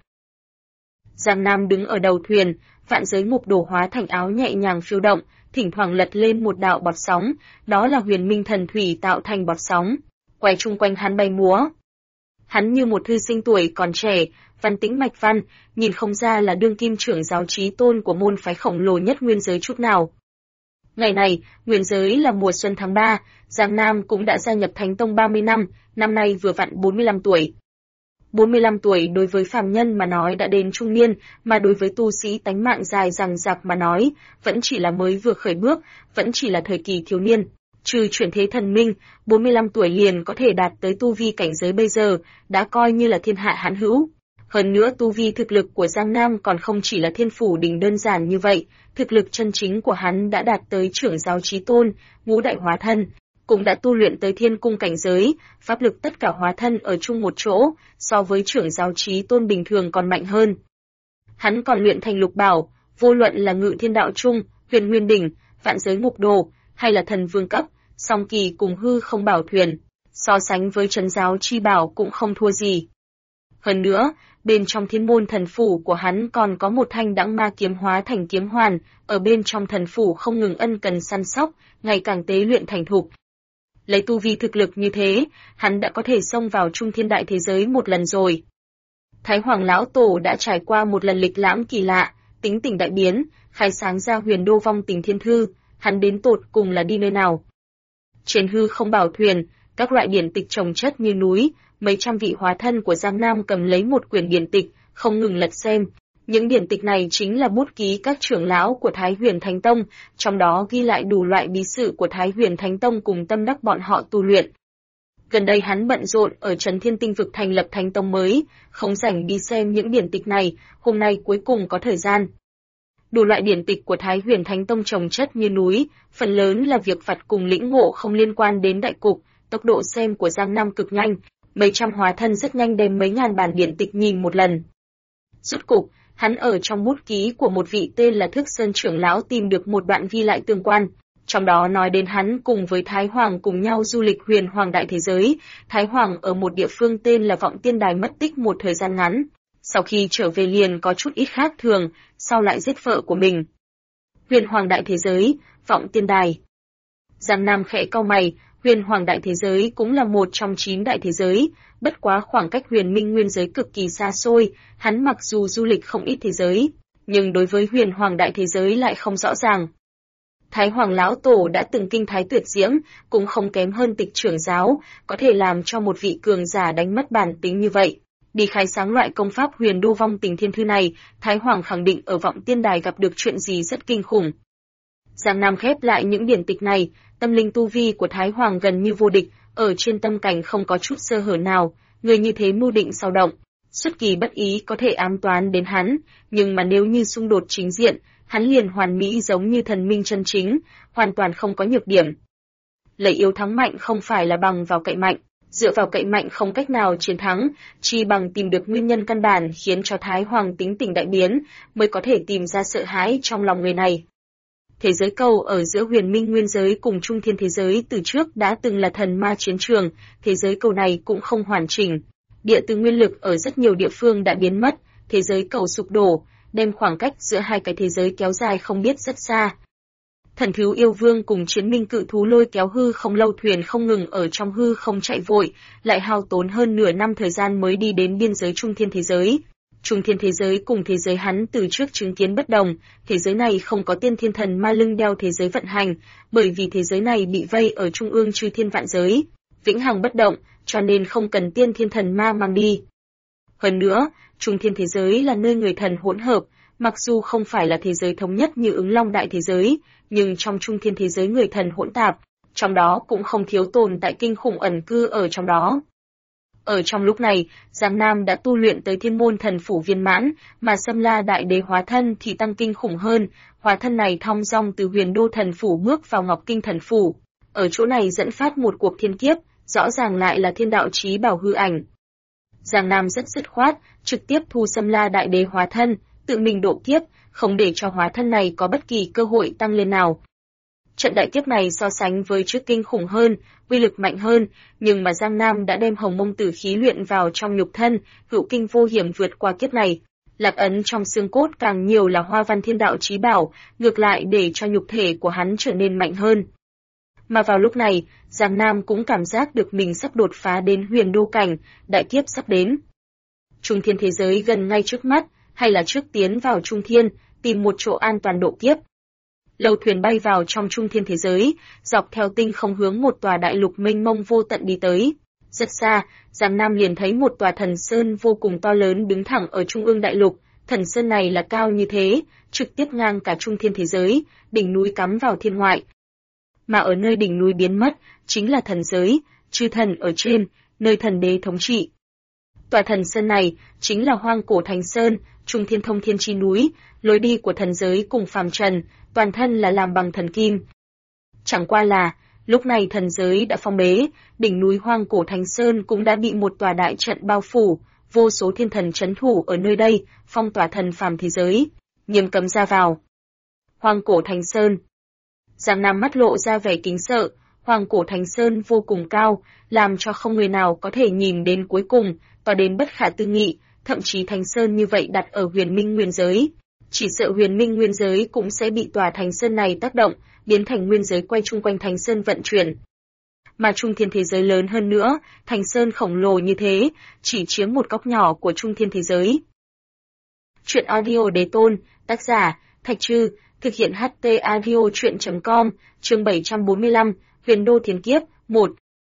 Giang Nam đứng ở đầu thuyền, vạn giới mục đồ hóa thành áo nhẹ nhàng phiêu động, thỉnh thoảng lật lên một đạo bọt sóng, đó là huyền minh thần thủy tạo thành bọt sóng, quay chung quanh hắn bay múa. Hắn như một thư sinh tuổi còn trẻ, văn tĩnh mạch văn, nhìn không ra là đương kim trưởng giáo chí tôn của môn phái khổng lồ nhất nguyên giới chút nào. Ngày này, nguyên giới là mùa xuân tháng 3, Giang Nam cũng đã gia nhập Thánh Tông 30 năm, năm nay vừa vặn 45 tuổi. 45 tuổi đối với phàm nhân mà nói đã đến trung niên, mà đối với tu sĩ tánh mạng dài dằng dặc mà nói, vẫn chỉ là mới vừa khởi bước, vẫn chỉ là thời kỳ thiếu niên. Trừ chuyển thế thần minh, 45 tuổi liền có thể đạt tới tu vi cảnh giới bây giờ, đã coi như là thiên hạ hãn hữu. Hơn nữa tu vi thực lực của Giang Nam còn không chỉ là thiên phủ đỉnh đơn giản như vậy, thực lực chân chính của hắn đã đạt tới trưởng giáo chí tôn, ngũ đại hóa thân, cũng đã tu luyện tới thiên cung cảnh giới, pháp lực tất cả hóa thân ở chung một chỗ, so với trưởng giáo chí tôn bình thường còn mạnh hơn. Hắn còn luyện thành lục bảo, vô luận là ngự thiên đạo trung, huyền nguyên đỉnh, vạn giới mục đồ, hay là thần vương cấp, song kỳ cùng hư không bảo thuyền, so sánh với trấn giáo chi bảo cũng không thua gì. Hơn nữa, bên trong thiên môn thần phủ của hắn còn có một thanh đãng ma kiếm hóa thành kiếm hoàn, ở bên trong thần phủ không ngừng ân cần săn sóc, ngày càng tế luyện thành thục. Lấy tu vi thực lực như thế, hắn đã có thể xông vào trung thiên đại thế giới một lần rồi. Thái Hoàng lão tổ đã trải qua một lần lịch lãm kỳ lạ, tính tình đại biến, khai sáng ra huyền đô vong tình thiên thư, hắn đến tột cùng là đi nơi nào? Trên hư không bảo thuyền, các loại điển tịch chồng chất như núi, mấy trăm vị hóa thân của Giang Nam cầm lấy một quyển điển tịch, không ngừng lật xem. Những điển tịch này chính là bút ký các trưởng lão của Thái Huyền Thánh Tông, trong đó ghi lại đủ loại bí sự của Thái Huyền Thánh Tông cùng tâm đắc bọn họ tu luyện. Gần đây hắn bận rộn ở Trấn Thiên Tinh vực thành lập Thánh Tông mới, không rảnh đi xem những điển tịch này, hôm nay cuối cùng có thời gian. Đủ loại điển tịch của Thái Huyền Thánh Tông chồng chất như núi, phần lớn là việc vặt cùng lĩnh ngộ không liên quan đến đại cục, tốc độ xem của Giang Nam cực nhanh, mấy trăm hóa thân rất nhanh đem mấy ngàn bản điển tịch nhìn một lần. Rốt cục, hắn ở trong bút ký của một vị tên là Thức Sơn trưởng lão tìm được một đoạn ghi lại tương quan, trong đó nói đến hắn cùng với Thái Hoàng cùng nhau du lịch huyền hoàng đại thế giới, Thái Hoàng ở một địa phương tên là Vọng Tiên Đài mất tích một thời gian ngắn, sau khi trở về liền có chút ít khác thường, sau lại giết vợ của mình. Huyền hoàng đại thế giới, Vọng Tiên Đài. Giang Nam khẽ cau mày, huyền hoàng đại thế giới cũng là một trong 9 đại thế giới, bất quá khoảng cách huyền minh nguyên giới cực kỳ xa xôi, hắn mặc dù du lịch không ít thế giới, nhưng đối với huyền hoàng đại thế giới lại không rõ ràng. Thái Hoàng lão tổ đã từng kinh thái tuyệt diễm, cũng không kém hơn Tịch trưởng giáo, có thể làm cho một vị cường giả đánh mất bản tính như vậy. Đi khai sáng loại công pháp huyền đô vong tình thiên thư này, Thái Hoàng khẳng định ở Vọng Tiên Đài gặp được chuyện gì rất kinh khủng. Giang Nam khép lại những điển tịch này, tâm linh tu vi của Thái Hoàng gần như vô địch, ở trên tâm cảnh không có chút sơ hở nào, người như thế mưu định sao động, xuất kỳ bất ý có thể ám toán đến hắn, nhưng mà nếu như xung đột chính diện, hắn liền hoàn mỹ giống như thần minh chân chính, hoàn toàn không có nhược điểm. Lấy yếu thắng mạnh không phải là bằng vào cậy mạnh, dựa vào cậy mạnh không cách nào chiến thắng, chỉ bằng tìm được nguyên nhân căn bản khiến cho Thái Hoàng tính tình đại biến, mới có thể tìm ra sợ hãi trong lòng người này. Thế giới cầu ở giữa huyền minh nguyên giới cùng trung thiên thế giới từ trước đã từng là thần ma chiến trường, thế giới cầu này cũng không hoàn chỉnh. Địa từ nguyên lực ở rất nhiều địa phương đã biến mất, thế giới cầu sụp đổ, đem khoảng cách giữa hai cái thế giới kéo dài không biết rất xa. Thần thú yêu vương cùng chiến minh cự thú lôi kéo hư không lâu thuyền không ngừng ở trong hư không chạy vội, lại hao tốn hơn nửa năm thời gian mới đi đến biên giới trung thiên thế giới. Trung thiên thế giới cùng thế giới hắn từ trước chứng kiến bất đồng, thế giới này không có tiên thiên thần ma lưng đeo thế giới vận hành, bởi vì thế giới này bị vây ở trung ương chư thiên vạn giới, vĩnh hằng bất động, cho nên không cần tiên thiên thần ma mang đi. Hơn nữa, trung thiên thế giới là nơi người thần hỗn hợp, mặc dù không phải là thế giới thống nhất như Ứng Long đại thế giới, nhưng trong trung thiên thế giới người thần hỗn tạp, trong đó cũng không thiếu tồn tại kinh khủng ẩn cư ở trong đó. Ở trong lúc này, Giang Nam đã tu luyện tới thiên môn thần phủ viên mãn, mà Sâm La đại đế hóa thân thì tăng kinh khủng hơn, hóa thân này thong dong từ huyền đô thần phủ bước vào ngọc kinh thần phủ. Ở chỗ này dẫn phát một cuộc thiên kiếp, rõ ràng lại là thiên đạo chí bảo hư ảnh. Giang Nam rất dứt khoát, trực tiếp thu Sâm La đại đế hóa thân, tự mình độ kiếp, không để cho hóa thân này có bất kỳ cơ hội tăng lên nào. Trận đại kiếp này so sánh với trước kinh khủng hơn, uy lực mạnh hơn, nhưng mà Giang Nam đã đem hồng mông tử khí luyện vào trong nhục thân, hữu kinh vô hiểm vượt qua kiếp này. Lạc ấn trong xương cốt càng nhiều là hoa văn thiên đạo chí bảo, ngược lại để cho nhục thể của hắn trở nên mạnh hơn. Mà vào lúc này, Giang Nam cũng cảm giác được mình sắp đột phá đến huyền đô cảnh, đại kiếp sắp đến. Trung thiên thế giới gần ngay trước mắt, hay là trước tiến vào trung thiên, tìm một chỗ an toàn độ kiếp. Lâu thuyền bay vào trong trung thiên thế giới, dọc theo tinh không hướng một tòa đại lục mênh mông vô tận đi tới. Rất xa, Giang Nam liền thấy một tòa thần sơn vô cùng to lớn đứng thẳng ở trung ương đại lục. Thần sơn này là cao như thế, trực tiếp ngang cả trung thiên thế giới, đỉnh núi cắm vào thiên ngoại. Mà ở nơi đỉnh núi biến mất, chính là thần giới, chư thần ở trên, nơi thần đế thống trị. Tòa thần sơn này chính là Hoang Cổ Thánh Sơn, trung thiên thông thiên chi núi, lối đi của thần giới cùng phàm trần, toàn thân là làm bằng thần kim. Chẳng qua là, lúc này thần giới đã phong bế, đỉnh núi Hoang Cổ Thánh Sơn cũng đã bị một tòa đại trận bao phủ, vô số thiên thần trấn thủ ở nơi đây, phong tỏa thần phàm thế giới, nghiêm cấm ra vào. Hoang Cổ Thánh Sơn. Giang Nam mắt lộ ra vẻ kính sợ, Hoang Cổ Thánh Sơn vô cùng cao, làm cho không người nào có thể nhìn đến cuối cùng, to đến bất khả tư nghị, thậm chí Thánh Sơn như vậy đặt ở huyền minh nguyên giới. Chỉ sợ huyền minh nguyên giới cũng sẽ bị tòa Thánh Sơn này tác động, biến thành nguyên giới quay chung quanh Thánh Sơn vận chuyển. Mà trung thiên thế giới lớn hơn nữa, Thánh Sơn khổng lồ như thế, chỉ chiếm một góc nhỏ của trung thiên thế giới. Chuyện audio đế tôn, tác giả, Thạch Trư, thực hiện HT audio chuyện.com, chương 745, huyền đô thiên kiếp, 1.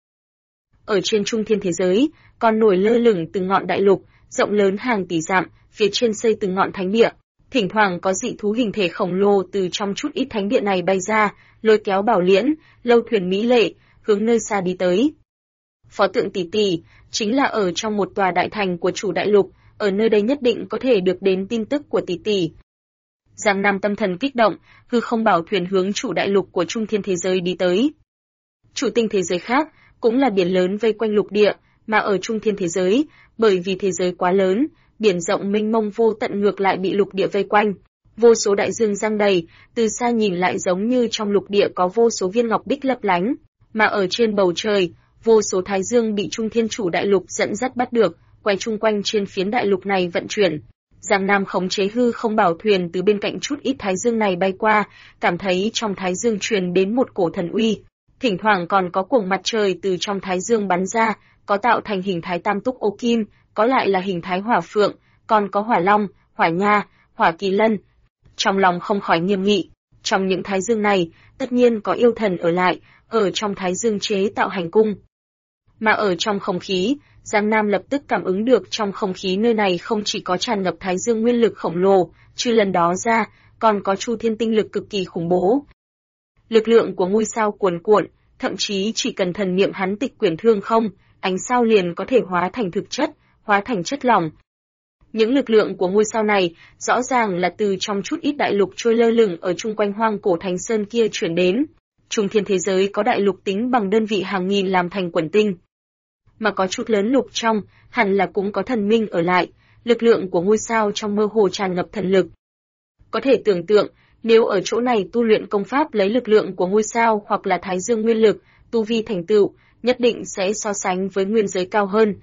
Ở trên trung thiên thế giới, còn nổi lơ lửng từng ngọn đại lục, rộng lớn hàng tỷ dặm, phía trên xây từng ngọn thánh địa. Thỉnh thoảng có dị thú hình thể khổng lồ từ trong chút ít thánh địa này bay ra, lôi kéo bảo liễn, lâu thuyền mỹ lệ, hướng nơi xa đi tới. Phó tượng tỷ tỷ, chính là ở trong một tòa đại thành của chủ đại lục, ở nơi đây nhất định có thể được đến tin tức của tỷ tỷ. Giang Nam tâm thần kích động, hư không bảo thuyền hướng chủ đại lục của trung thiên thế giới đi tới. Chủ tinh thế giới khác, cũng là biển lớn vây quanh lục địa, mà ở trung thiên thế giới, bởi vì thế giới quá lớn, biển rộng mênh mông vô tận ngược lại bị lục địa vây quanh. Vô số đại dương giăng đầy, từ xa nhìn lại giống như trong lục địa có vô số viên ngọc bích lấp lánh, mà ở trên bầu trời, vô số thái dương bị trung thiên chủ đại lục dẫn dắt bắt được, quay chung quanh trên phiến đại lục này vận chuyển. Giang Nam khống chế hư không bảo thuyền từ bên cạnh chút ít thái dương này bay qua, cảm thấy trong thái dương truyền đến một cổ thần uy. Thỉnh thoảng còn có cuồng mặt trời từ trong thái dương bắn ra, có tạo thành hình thái tam túc ô kim, có lại là hình thái hỏa phượng, còn có hỏa long, hỏa nha, hỏa kỳ lân. Trong lòng không khỏi nghiêm nghị, trong những thái dương này, tất nhiên có yêu thần ở lại, ở trong thái dương chế tạo hành cung. Mà ở trong không khí, Giang Nam lập tức cảm ứng được trong không khí nơi này không chỉ có tràn ngập thái dương nguyên lực khổng lồ, chứ lần đó ra, còn có chu thiên tinh lực cực kỳ khủng bố. Lực lượng của ngôi sao cuồn cuộn, thậm chí chỉ cần thần niệm hắn tịch quyển thương không, ánh sao liền có thể hóa thành thực chất, hóa thành chất lỏng. Những lực lượng của ngôi sao này rõ ràng là từ trong chút ít đại lục trôi lơ lửng ở chung quanh Hoang Cổ Thánh Sơn kia chuyển đến. Trung thiên thế giới có đại lục tính bằng đơn vị hàng nghìn làm thành quần tinh. Mà có chút lớn lục trong, hẳn là cũng có thần minh ở lại, lực lượng của ngôi sao trong mơ hồ tràn ngập thần lực. Có thể tưởng tượng, nếu ở chỗ này tu luyện công pháp lấy lực lượng của ngôi sao hoặc là thái dương nguyên lực, tu vi thành tựu, nhất định sẽ so sánh với nguyên giới cao hơn.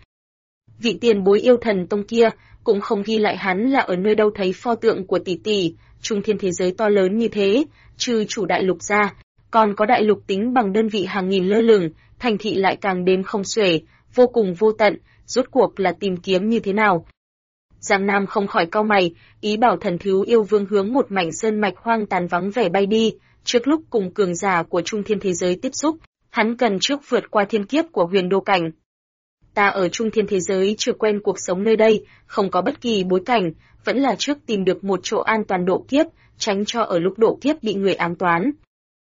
Vị tiền bối yêu thần tông kia, cũng không ghi lại hắn là ở nơi đâu thấy pho tượng của tỷ tỷ, trung thiên thế giới to lớn như thế, trừ chủ đại lục ra, còn có đại lục tính bằng đơn vị hàng nghìn lơ lửng, thành thị lại càng đếm không xuể, vô cùng vô tận, rốt cuộc là tìm kiếm như thế nào. Giang Nam không khỏi cau mày, ý bảo Thần Thiếu Yêu Vương hướng một mảnh sơn mạch hoang tàn vắng vẻ bay đi, trước lúc cùng cường giả của Trung Thiên thế giới tiếp xúc, hắn cần trước vượt qua thiên kiếp của Huyền Đô cảnh. Ta ở Trung Thiên thế giới chưa quen cuộc sống nơi đây, không có bất kỳ bối cảnh, vẫn là trước tìm được một chỗ an toàn độ kiếp, tránh cho ở lúc độ kiếp bị người ám toán.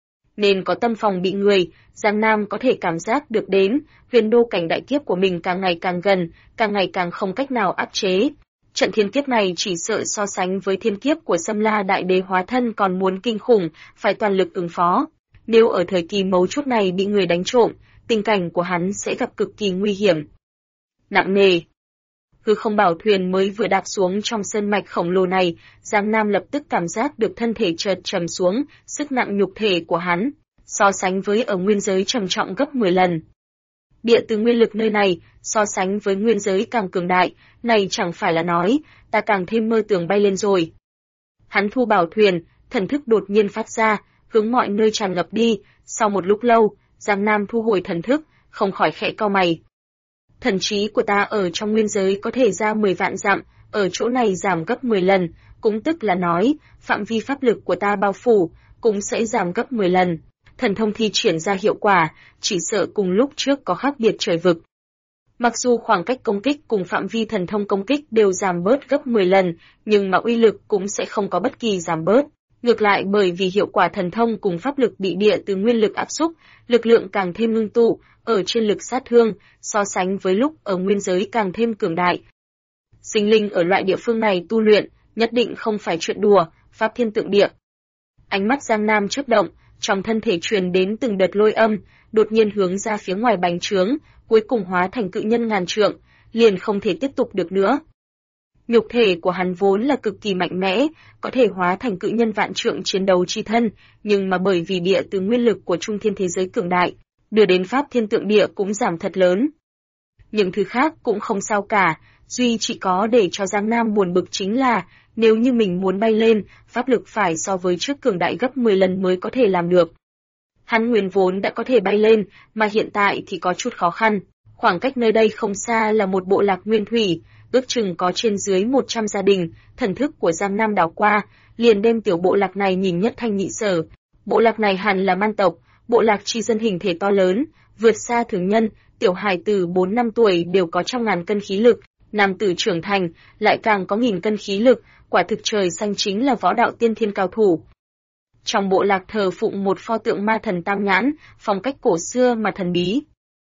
Nên có tâm phòng bị người, Giang Nam có thể cảm giác được đến, Huyền Đô cảnh đại kiếp của mình càng ngày càng gần, càng ngày càng không cách nào áp chế. Trận thiên kiếp này chỉ sợ so sánh với thiên kiếp của Sâm La Đại Đế hóa thân còn muốn kinh khủng, phải toàn lực ứng phó. Nếu ở thời kỳ mấu chốt này bị người đánh trộm, tình cảnh của hắn sẽ gặp cực kỳ nguy hiểm. Nặng nề. Hư không bảo thuyền mới vừa đạp xuống trong sơn mạch khổng lồ này, Giang Nam lập tức cảm giác được thân thể chợt trầm xuống, sức nặng nhục thể của hắn, so sánh với ở nguyên giới trầm trọng gấp 10 lần. Địa từ nguyên lực nơi này, so sánh với nguyên giới càng cường đại, này chẳng phải là nói, ta càng thêm mơ tưởng bay lên rồi. Hắn thu bảo thuyền, thần thức đột nhiên phát ra, hướng mọi nơi tràn ngập đi, sau một lúc lâu, Giang Nam thu hồi thần thức, không khỏi khẽ cau mày. Thần trí của ta ở trong nguyên giới có thể ra 10 vạn dặm, ở chỗ này giảm gấp 10 lần, cũng tức là nói, phạm vi pháp lực của ta bao phủ, cũng sẽ giảm gấp 10 lần. Thần thông thi triển ra hiệu quả, chỉ sợ cùng lúc trước có khác biệt trời vực. Mặc dù khoảng cách công kích cùng phạm vi thần thông công kích đều giảm bớt gấp 10 lần, nhưng mà uy lực cũng sẽ không có bất kỳ giảm bớt. Ngược lại bởi vì hiệu quả thần thông cùng pháp lực bị địa từ nguyên lực áp xúc, lực lượng càng thêm ngưng tụ, ở trên lực sát thương, so sánh với lúc ở nguyên giới càng thêm cường đại. Sinh linh ở loại địa phương này tu luyện, nhất định không phải chuyện đùa, pháp thiên tượng địa. Ánh mắt Giang Nam chớp động, trong thân thể truyền đến từng đợt lôi âm, đột nhiên hướng ra phía ngoài bành trướng, cuối cùng hóa thành cự nhân ngàn trượng, liền không thể tiếp tục được nữa. Nhục thể của hắn vốn là cực kỳ mạnh mẽ, có thể hóa thành cự nhân vạn trượng chiến đấu chi thân, nhưng mà bởi vì địa từ nguyên lực của Trung Thiên thế giới cường đại, đưa đến pháp thiên tượng địa cũng giảm thật lớn. Những thứ khác cũng không sao cả, duy chỉ có để cho Giang Nam buồn bực chính là, nếu như mình muốn bay lên, pháp lực phải so với trước cường đại gấp 10 lần mới có thể làm được. Hắn nguyên vốn đã có thể bay lên, mà hiện tại thì có chút khó khăn. Khoảng cách nơi đây không xa là một bộ lạc nguyên thủy, ước chừng có trên dưới 100 gia đình, thần thức của Giang Nam đảo qua, liền đem tiểu bộ lạc này nhìn nhất thanh nhị sở. Bộ lạc này hẳn là man tộc, bộ lạc chi dân hình thể to lớn, vượt xa thường nhân, tiểu hài từ 4-5 tuổi đều có trăm ngàn cân khí lực, nam tử trưởng thành lại càng có nghìn cân khí lực, quả thực trời xanh chính là võ đạo tiên thiên cao thủ. Trong bộ lạc thờ phụng một pho tượng ma thần tam nhãn, phong cách cổ xưa mà thần bí.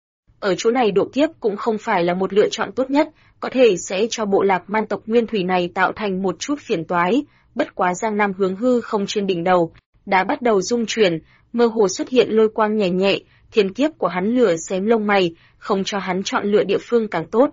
Ở chỗ này độ kiếp cũng không phải là một lựa chọn tốt nhất, có thể sẽ cho bộ lạc man tộc nguyên thủy này tạo thành một chút phiền toái, bất quá Giang Nam hướng hư không trên đỉnh đầu, đã bắt đầu rung chuyển, mơ hồ xuất hiện lôi quang nhẹ nhẹ, thiên kiếp của hắn lửa xém lông mày, không cho hắn chọn lựa địa phương càng tốt.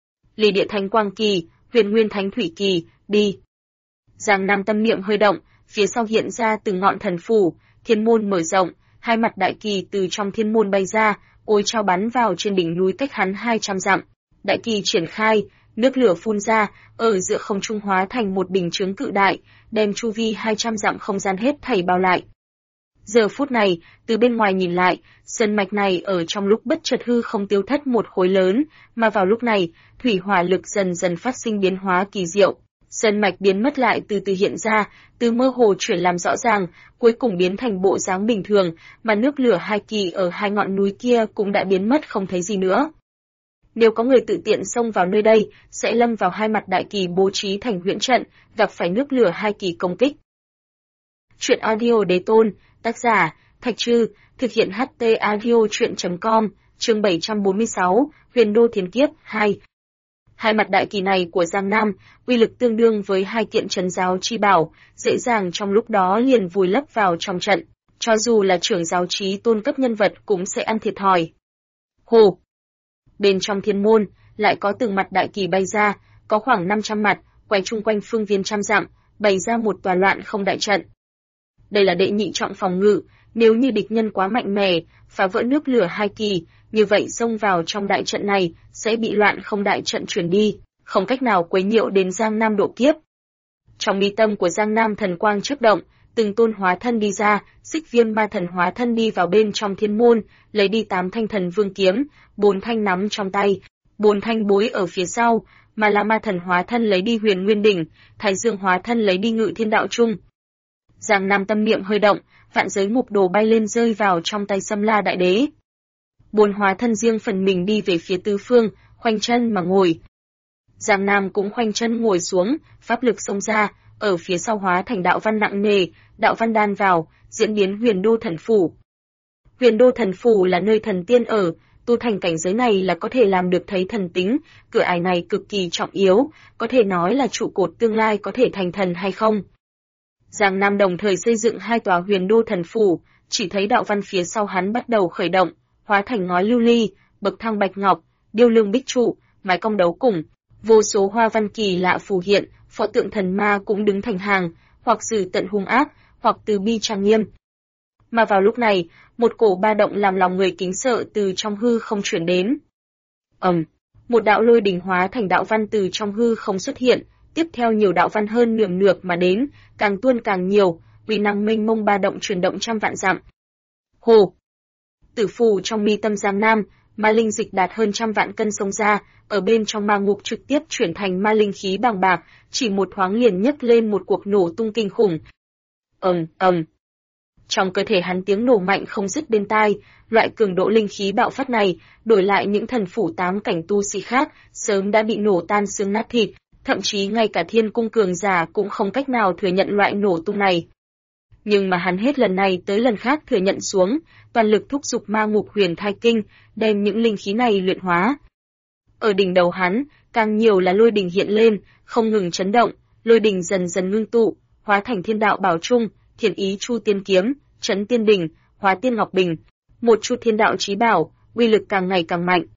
Ly địa thánh quang kỳ, huyền nguyên thánh thủy kỳ, đi. Giang Nam tâm niệm hơi động, phía sau hiện ra từng ngọn thần phủ, thiên môn mở rộng, hai mặt đại kỳ từ trong thiên môn bay ra, ôi chao bắn vào trên đỉnh núi cách hắn 200 dặm. Đại kỳ triển khai, nước lửa phun ra, ở giữa không trung hóa thành một bình chướng cự đại, đem chu vi 200 dặm không gian hết thảy bao lại. Giờ phút này, từ bên ngoài nhìn lại, sơn mạch này ở trong lúc bất chợt hư không tiêu thất một khối lớn, mà vào lúc này, thủy hỏa lực dần dần phát sinh biến hóa kỳ diệu. Sơn mạch biến mất lại từ từ hiện ra, từ mơ hồ chuyển làm rõ ràng, cuối cùng biến thành bộ dáng bình thường, mà nước lửa hai kỳ ở hai ngọn núi kia cũng đã biến mất không thấy gì nữa. Nếu có người tự tiện xông vào nơi đây, sẽ lâm vào hai mặt đại kỳ bố trí thành huyễn trận, gặp phải nước lửa hai kỳ công kích. Truyện audio đế tôn, tác giả, Thạch Trư, thực hiện HT audio truyện.com, chương 746, Huyền Đô Thiên Kiếp 2. Hai mặt đại kỳ này của Giang Nam, uy lực tương đương với hai kiện trấn giáo chi bảo, dễ dàng trong lúc đó liền vùi lấp vào trong trận. Cho dù là trưởng giáo trí tôn cấp nhân vật cũng sẽ ăn thiệt thòi. Hồ! Bên trong thiên môn, lại có từng mặt đại kỳ bay ra, có khoảng 500 mặt, quay chung quanh phương viên trăm dặm, bày ra một tòa loạn không đại trận. Đây là đệ nhị trọng phòng ngự, nếu như địch nhân quá mạnh mẽ, phá vỡ nước lửa hai kỳ, như vậy xông vào trong đại trận này sẽ bị loạn không đại trận chuyển đi, không cách nào quấy nhiễu đến Giang Nam độ kiếp. Trong mi tâm của Giang Nam thần quang chớp động, từng tôn hóa thân đi ra, Xích Viêm ma thần hóa thân đi vào bên trong thiên môn, lấy đi 8 thanh thần vương kiếm, 4 thanh nắm trong tay, 4 thanh bối ở phía sau, mà là ma thần hóa thân lấy đi Huyền Nguyên đỉnh, Thái Dương hóa thân lấy đi Ngự Thiên Đạo Trung. Giang Nam tâm niệm hơi động, vạn giới mục đồ bay lên rơi vào trong tay Sâm La Đại Đế. Bốn hóa thân riêng phần mình đi về phía tứ phương, khoanh chân mà ngồi. Giang Nam cũng khoanh chân ngồi xuống, pháp lực xông ra, ở phía sau hóa thành đạo văn nặng nề, đạo văn đan vào, diễn biến Huyền Đô Thần Phủ. Huyền Đô Thần Phủ là nơi thần tiên ở, tu thành cảnh giới này là có thể làm được thấy thần tính, cửa ải này cực kỳ trọng yếu, có thể nói là trụ cột tương lai có thể thành thần hay không. Giang Nam đồng thời xây dựng 2 tòa Huyền Đô Thần Phủ, chỉ thấy đạo văn phía sau hắn bắt đầu khởi động, hóa thành ngói lưu ly, bậc thang bạch ngọc, điêu lương bích trụ, mái cong đấu cùng, vô số hoa văn kỳ lạ phù hiện, pho tượng thần ma cũng đứng thành hàng, hoặc dữ tận hung ác, hoặc từ bi trang nghiêm. Mà vào lúc này, một cổ ba động làm lòng người kính sợ từ trong hư không chuyển đến. Một đạo lôi đình hóa thành đạo văn từ trong hư không xuất hiện, tiếp theo nhiều đạo văn hơn nườm nượp mà đến, càng tuôn càng nhiều, uy năng mênh mông ba động chuyển động trăm vạn dặm. Hồ! Tử phù trong mi tâm Giang Nam, ma linh dịch đạt hơn trăm vạn cân xông ra, ở bên trong ma ngục trực tiếp chuyển thành ma linh khí bàng bạc, chỉ một thoáng liền nhấc lên một cuộc nổ tung kinh khủng. Trong cơ thể hắn tiếng nổ mạnh không dứt bên tai, loại cường độ linh khí bạo phát này, đổi lại những thần phủ 8 cảnh tu sĩ khác, sớm đã bị nổ tan xương nát thịt, thậm chí ngay cả thiên cung cường giả cũng không cách nào thừa nhận loại nổ tung này. Nhưng mà hắn hết lần này tới lần khác thừa nhận xuống, toàn lực thúc giục ma ngục huyền thai kinh, đem những linh khí này luyện hóa. Ở đỉnh đầu hắn, càng nhiều là lôi đình hiện lên, không ngừng chấn động, lôi đình dần dần ngưng tụ, hóa thành thiên đạo bảo trung, thiền ý chu tiên kiếm, trấn tiên đỉnh, hóa tiên ngọc bình, một chu thiên đạo chí bảo, uy lực càng ngày càng mạnh.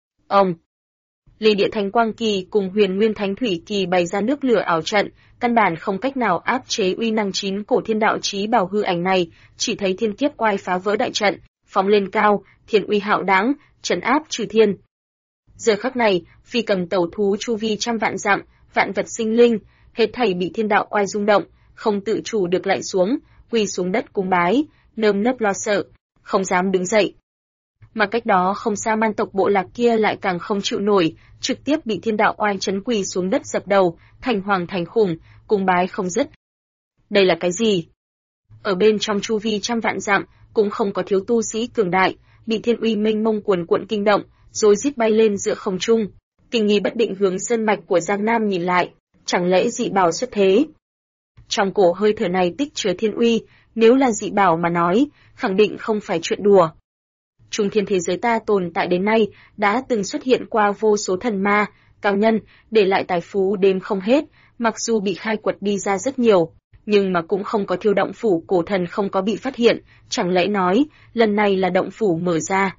Ly địa thánh quang kỳ cùng huyền nguyên thánh thủy kỳ bày ra nước lửa ảo trận, căn bản không cách nào áp chế uy năng 9 cổ thiên đạo chí bảo hư ảnh này, chỉ thấy thiên kiếp oai phá vỡ đại trận, phóng lên cao, thiên uy hạo đáng, trấn áp trừ thiên. Giờ khắc này, phi cầm tẩu thú chu vi trăm vạn dặm, vạn vật sinh linh, hết thảy bị thiên đạo oai rung động, không tự chủ được lạy xuống, quỳ xuống đất cúng bái, nơm nớp lo sợ, không dám đứng dậy. Mà cách đó không xa man tộc bộ lạc kia lại càng không chịu nổi, trực tiếp bị thiên đạo oai chấn quỳ xuống đất dập đầu, thành hoàng thành khủng, cúng bái không dứt. Đây là cái gì? Ở bên trong chu vi trăm vạn dặm, cũng không có thiếu tu sĩ cường đại, bị thiên uy mênh mông cuồn cuộn kinh động, rồi rít bay lên giữa không trung. Kinh nghi bất định hướng sơn mạch của Giang Nam nhìn lại, chẳng lẽ dị bảo xuất thế? Trong cổ hơi thở này tích chứa thiên uy, nếu là dị bảo mà nói, khẳng định không phải chuyện đùa. Trung thiên thế giới ta tồn tại đến nay, đã từng xuất hiện qua vô số thần ma, cao nhân, để lại tài phú đếm không hết, mặc dù bị khai quật đi ra rất nhiều, nhưng mà cũng không có thiêu động phủ cổ thần không có bị phát hiện, chẳng lẽ nói, lần này là động phủ mở ra.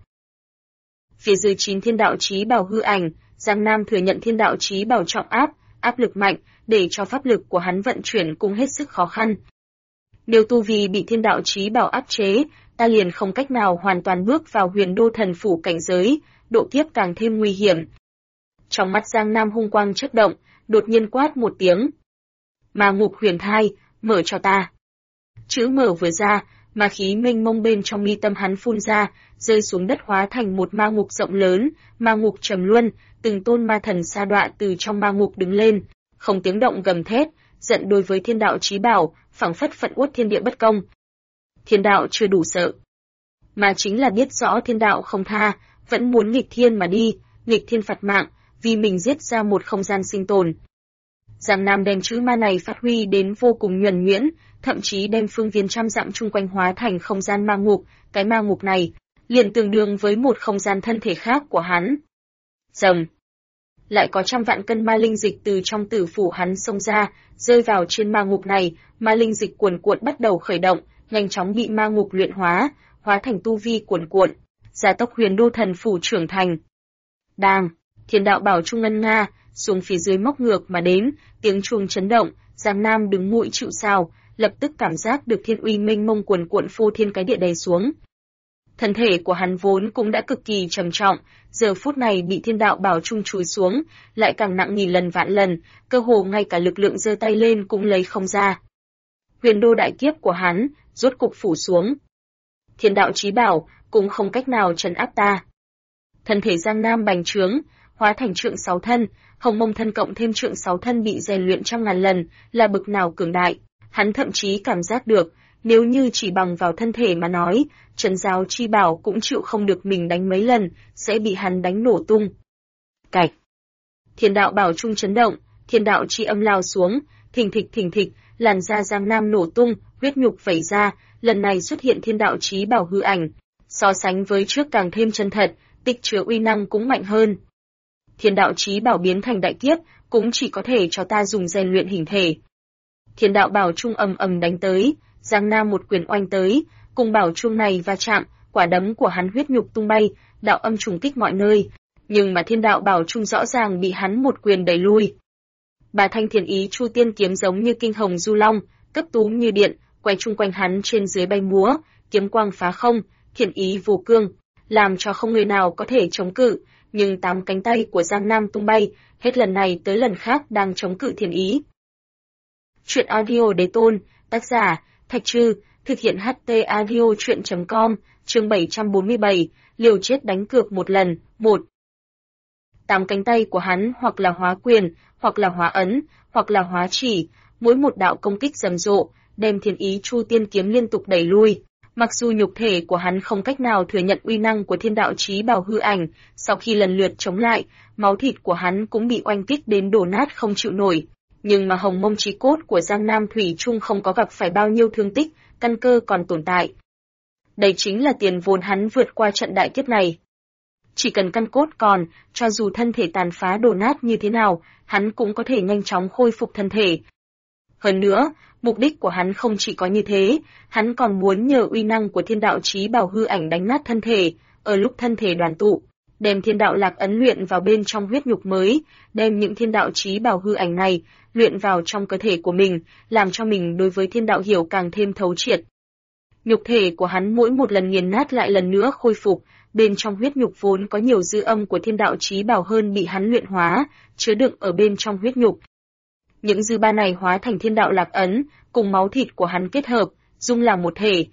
Phía dưới 9 thiên đạo chí bảo hư ảnh, Giang Nam thừa nhận thiên đạo chí bảo trọng áp lực mạnh, để cho pháp lực của hắn vận chuyển cũng hết sức khó khăn. Nếu tu vi bị thiên đạo chí bảo áp chế, ta liền không cách nào hoàn toàn bước vào huyền đô thần phủ cảnh giới, độ kiếp càng thêm nguy hiểm. Trong mắt Giang Nam hung quang chớp động, đột nhiên quát một tiếng. Ma ngục huyền thai, mở cho ta. Chữ mở vừa ra, ma khí mênh mông bên trong mi tâm hắn phun ra, rơi xuống đất hóa thành một ma ngục rộng lớn, ma ngục trầm luân, từng tôn ma thần sa đọa từ trong ma ngục đứng lên, không tiếng động gầm thét, giận đối với thiên đạo chí bảo, phảng phất phận uất thiên địa bất công. Thiên đạo chưa đủ sợ, mà chính là biết rõ thiên đạo không tha, vẫn muốn nghịch thiên mà đi, nghịch thiên phạt mạng, vì mình giết ra một không gian sinh tồn. Giang Nam đem chữ ma này phát huy đến vô cùng nhuần nhuyễn, thậm chí đem phương viên trăm dặm chung quanh hóa thành không gian ma ngục, cái ma ngục này liền tương đương với một không gian thân thể khác của hắn. Rầm, lại có trăm vạn cân ma linh dịch từ trong tử phủ hắn xông ra, rơi vào trên ma ngục này, ma linh dịch cuồn cuộn bắt đầu khởi động, nhanh chóng bị ma ngục luyện hóa, hóa thành tu vi cuồn cuộn, gia tốc huyền đô thần phủ trưởng thành. Đang, thiên đạo bảo trung ngân nga, xuống phía dưới móc ngược mà đến, tiếng chuông chấn động, Giang Nam đứng mũi chịu sào, lập tức cảm giác được thiên uy mênh mông cuồn cuộn phô thiên cái địa đầy xuống. Thân thể của hắn vốn cũng đã cực kỳ trầm trọng, giờ phút này bị thiên đạo bảo trung chúi xuống, lại càng nặng nghìn lần vạn lần, cơ hồ ngay cả lực lượng giơ tay lên cũng lấy không ra. Huyền đô đại kiếp của hắn, rốt cục phủ xuống. Thiên đạo chí bảo, cũng không cách nào trấn áp ta. Thân thể Giang Nam bành trướng, hóa thành trượng 6 thân, Hồng Mông thân cộng thêm trượng 6 thân bị rèn luyện trăm ngàn lần, là bực nào cường đại. Hắn thậm chí cảm giác được, nếu như chỉ bằng vào thân thể mà nói, Trấn Giáo Chi Bảo cũng chịu không được mình đánh mấy lần, sẽ bị hắn đánh nổ tung. Cạch. Thiên đạo bảo trung chấn động, thiên đạo chi âm lao xuống, thình thịch, làn da Giang Nam nổ tung, huyết nhục vẩy ra, lần này xuất hiện thiên đạo chí bảo hư ảnh, so sánh với trước càng thêm chân thật, tích chứa uy năng cũng mạnh hơn. Thiên đạo chí bảo biến thành đại kiếp, cũng chỉ có thể cho ta dùng rèn luyện hình thể. Thiên đạo bảo trung ầm ầm đánh tới, Giang Nam một quyền oanh tới, cùng bảo trung này va chạm, quả đấm của hắn huyết nhục tung bay, đạo âm trùng kích mọi nơi, nhưng mà thiên đạo bảo trung rõ ràng bị hắn một quyền đẩy lui. Bà thanh thiên ý chu tiên kiếm giống như kinh hồng du long, cấp túm như điện, quay chung quanh hắn trên dưới bay múa, kiếm quang phá không, thiên ý vô cương, làm cho không người nào có thể chống cự, nhưng 8 cánh tay của Giang Nam tung bay, hết lần này tới lần khác đang chống cự thiên ý. Truyện audio Đế Tôn, tác giả, Thạch Trư, thực hiện HT audio truyện.com, chương 747, liều chết đánh cược một lần, 1. 8 cánh tay của hắn hoặc là hóa quyền, hoặc là hóa ấn, hoặc là hóa chỉ, mỗi một đạo công kích rầm rộ, đem thiên ý chu tiên kiếm liên tục đẩy lui. Mặc dù nhục thể của hắn không cách nào thừa nhận uy năng của thiên đạo chí bảo hư ảnh, sau khi lần lượt chống lại, máu thịt của hắn cũng bị oanh kích đến đổ nát không chịu nổi. Nhưng mà hồng mông chí cốt của Giang Nam thủy chung không có gặp phải bao nhiêu thương tích, căn cơ còn tồn tại. Đây chính là tiền vốn hắn vượt qua trận đại kiếp này. Chỉ cần căn cốt còn, cho dù thân thể tàn phá đổ nát như thế nào, hắn cũng có thể nhanh chóng khôi phục thân thể. Hơn nữa, mục đích của hắn không chỉ có như thế, hắn còn muốn nhờ uy năng của thiên đạo chí bảo hư ảnh đánh nát thân thể, ở lúc thân thể đoàn tụ, đem thiên đạo lạc ấn luyện vào bên trong huyết nhục mới, đem những thiên đạo chí bảo hư ảnh này luyện vào trong cơ thể của mình, làm cho mình đối với thiên đạo hiểu càng thêm thấu triệt. Nhục thể của hắn mỗi một lần nghiền nát lại lần nữa khôi phục, bên trong huyết nhục vốn có nhiều dư âm của thiên đạo chí bảo hơn bị hắn luyện hóa, chứa đựng ở bên trong huyết nhục. Những dư ba này hóa thành thiên đạo lạc ấn, cùng máu thịt của hắn kết hợp, dung làm một thể.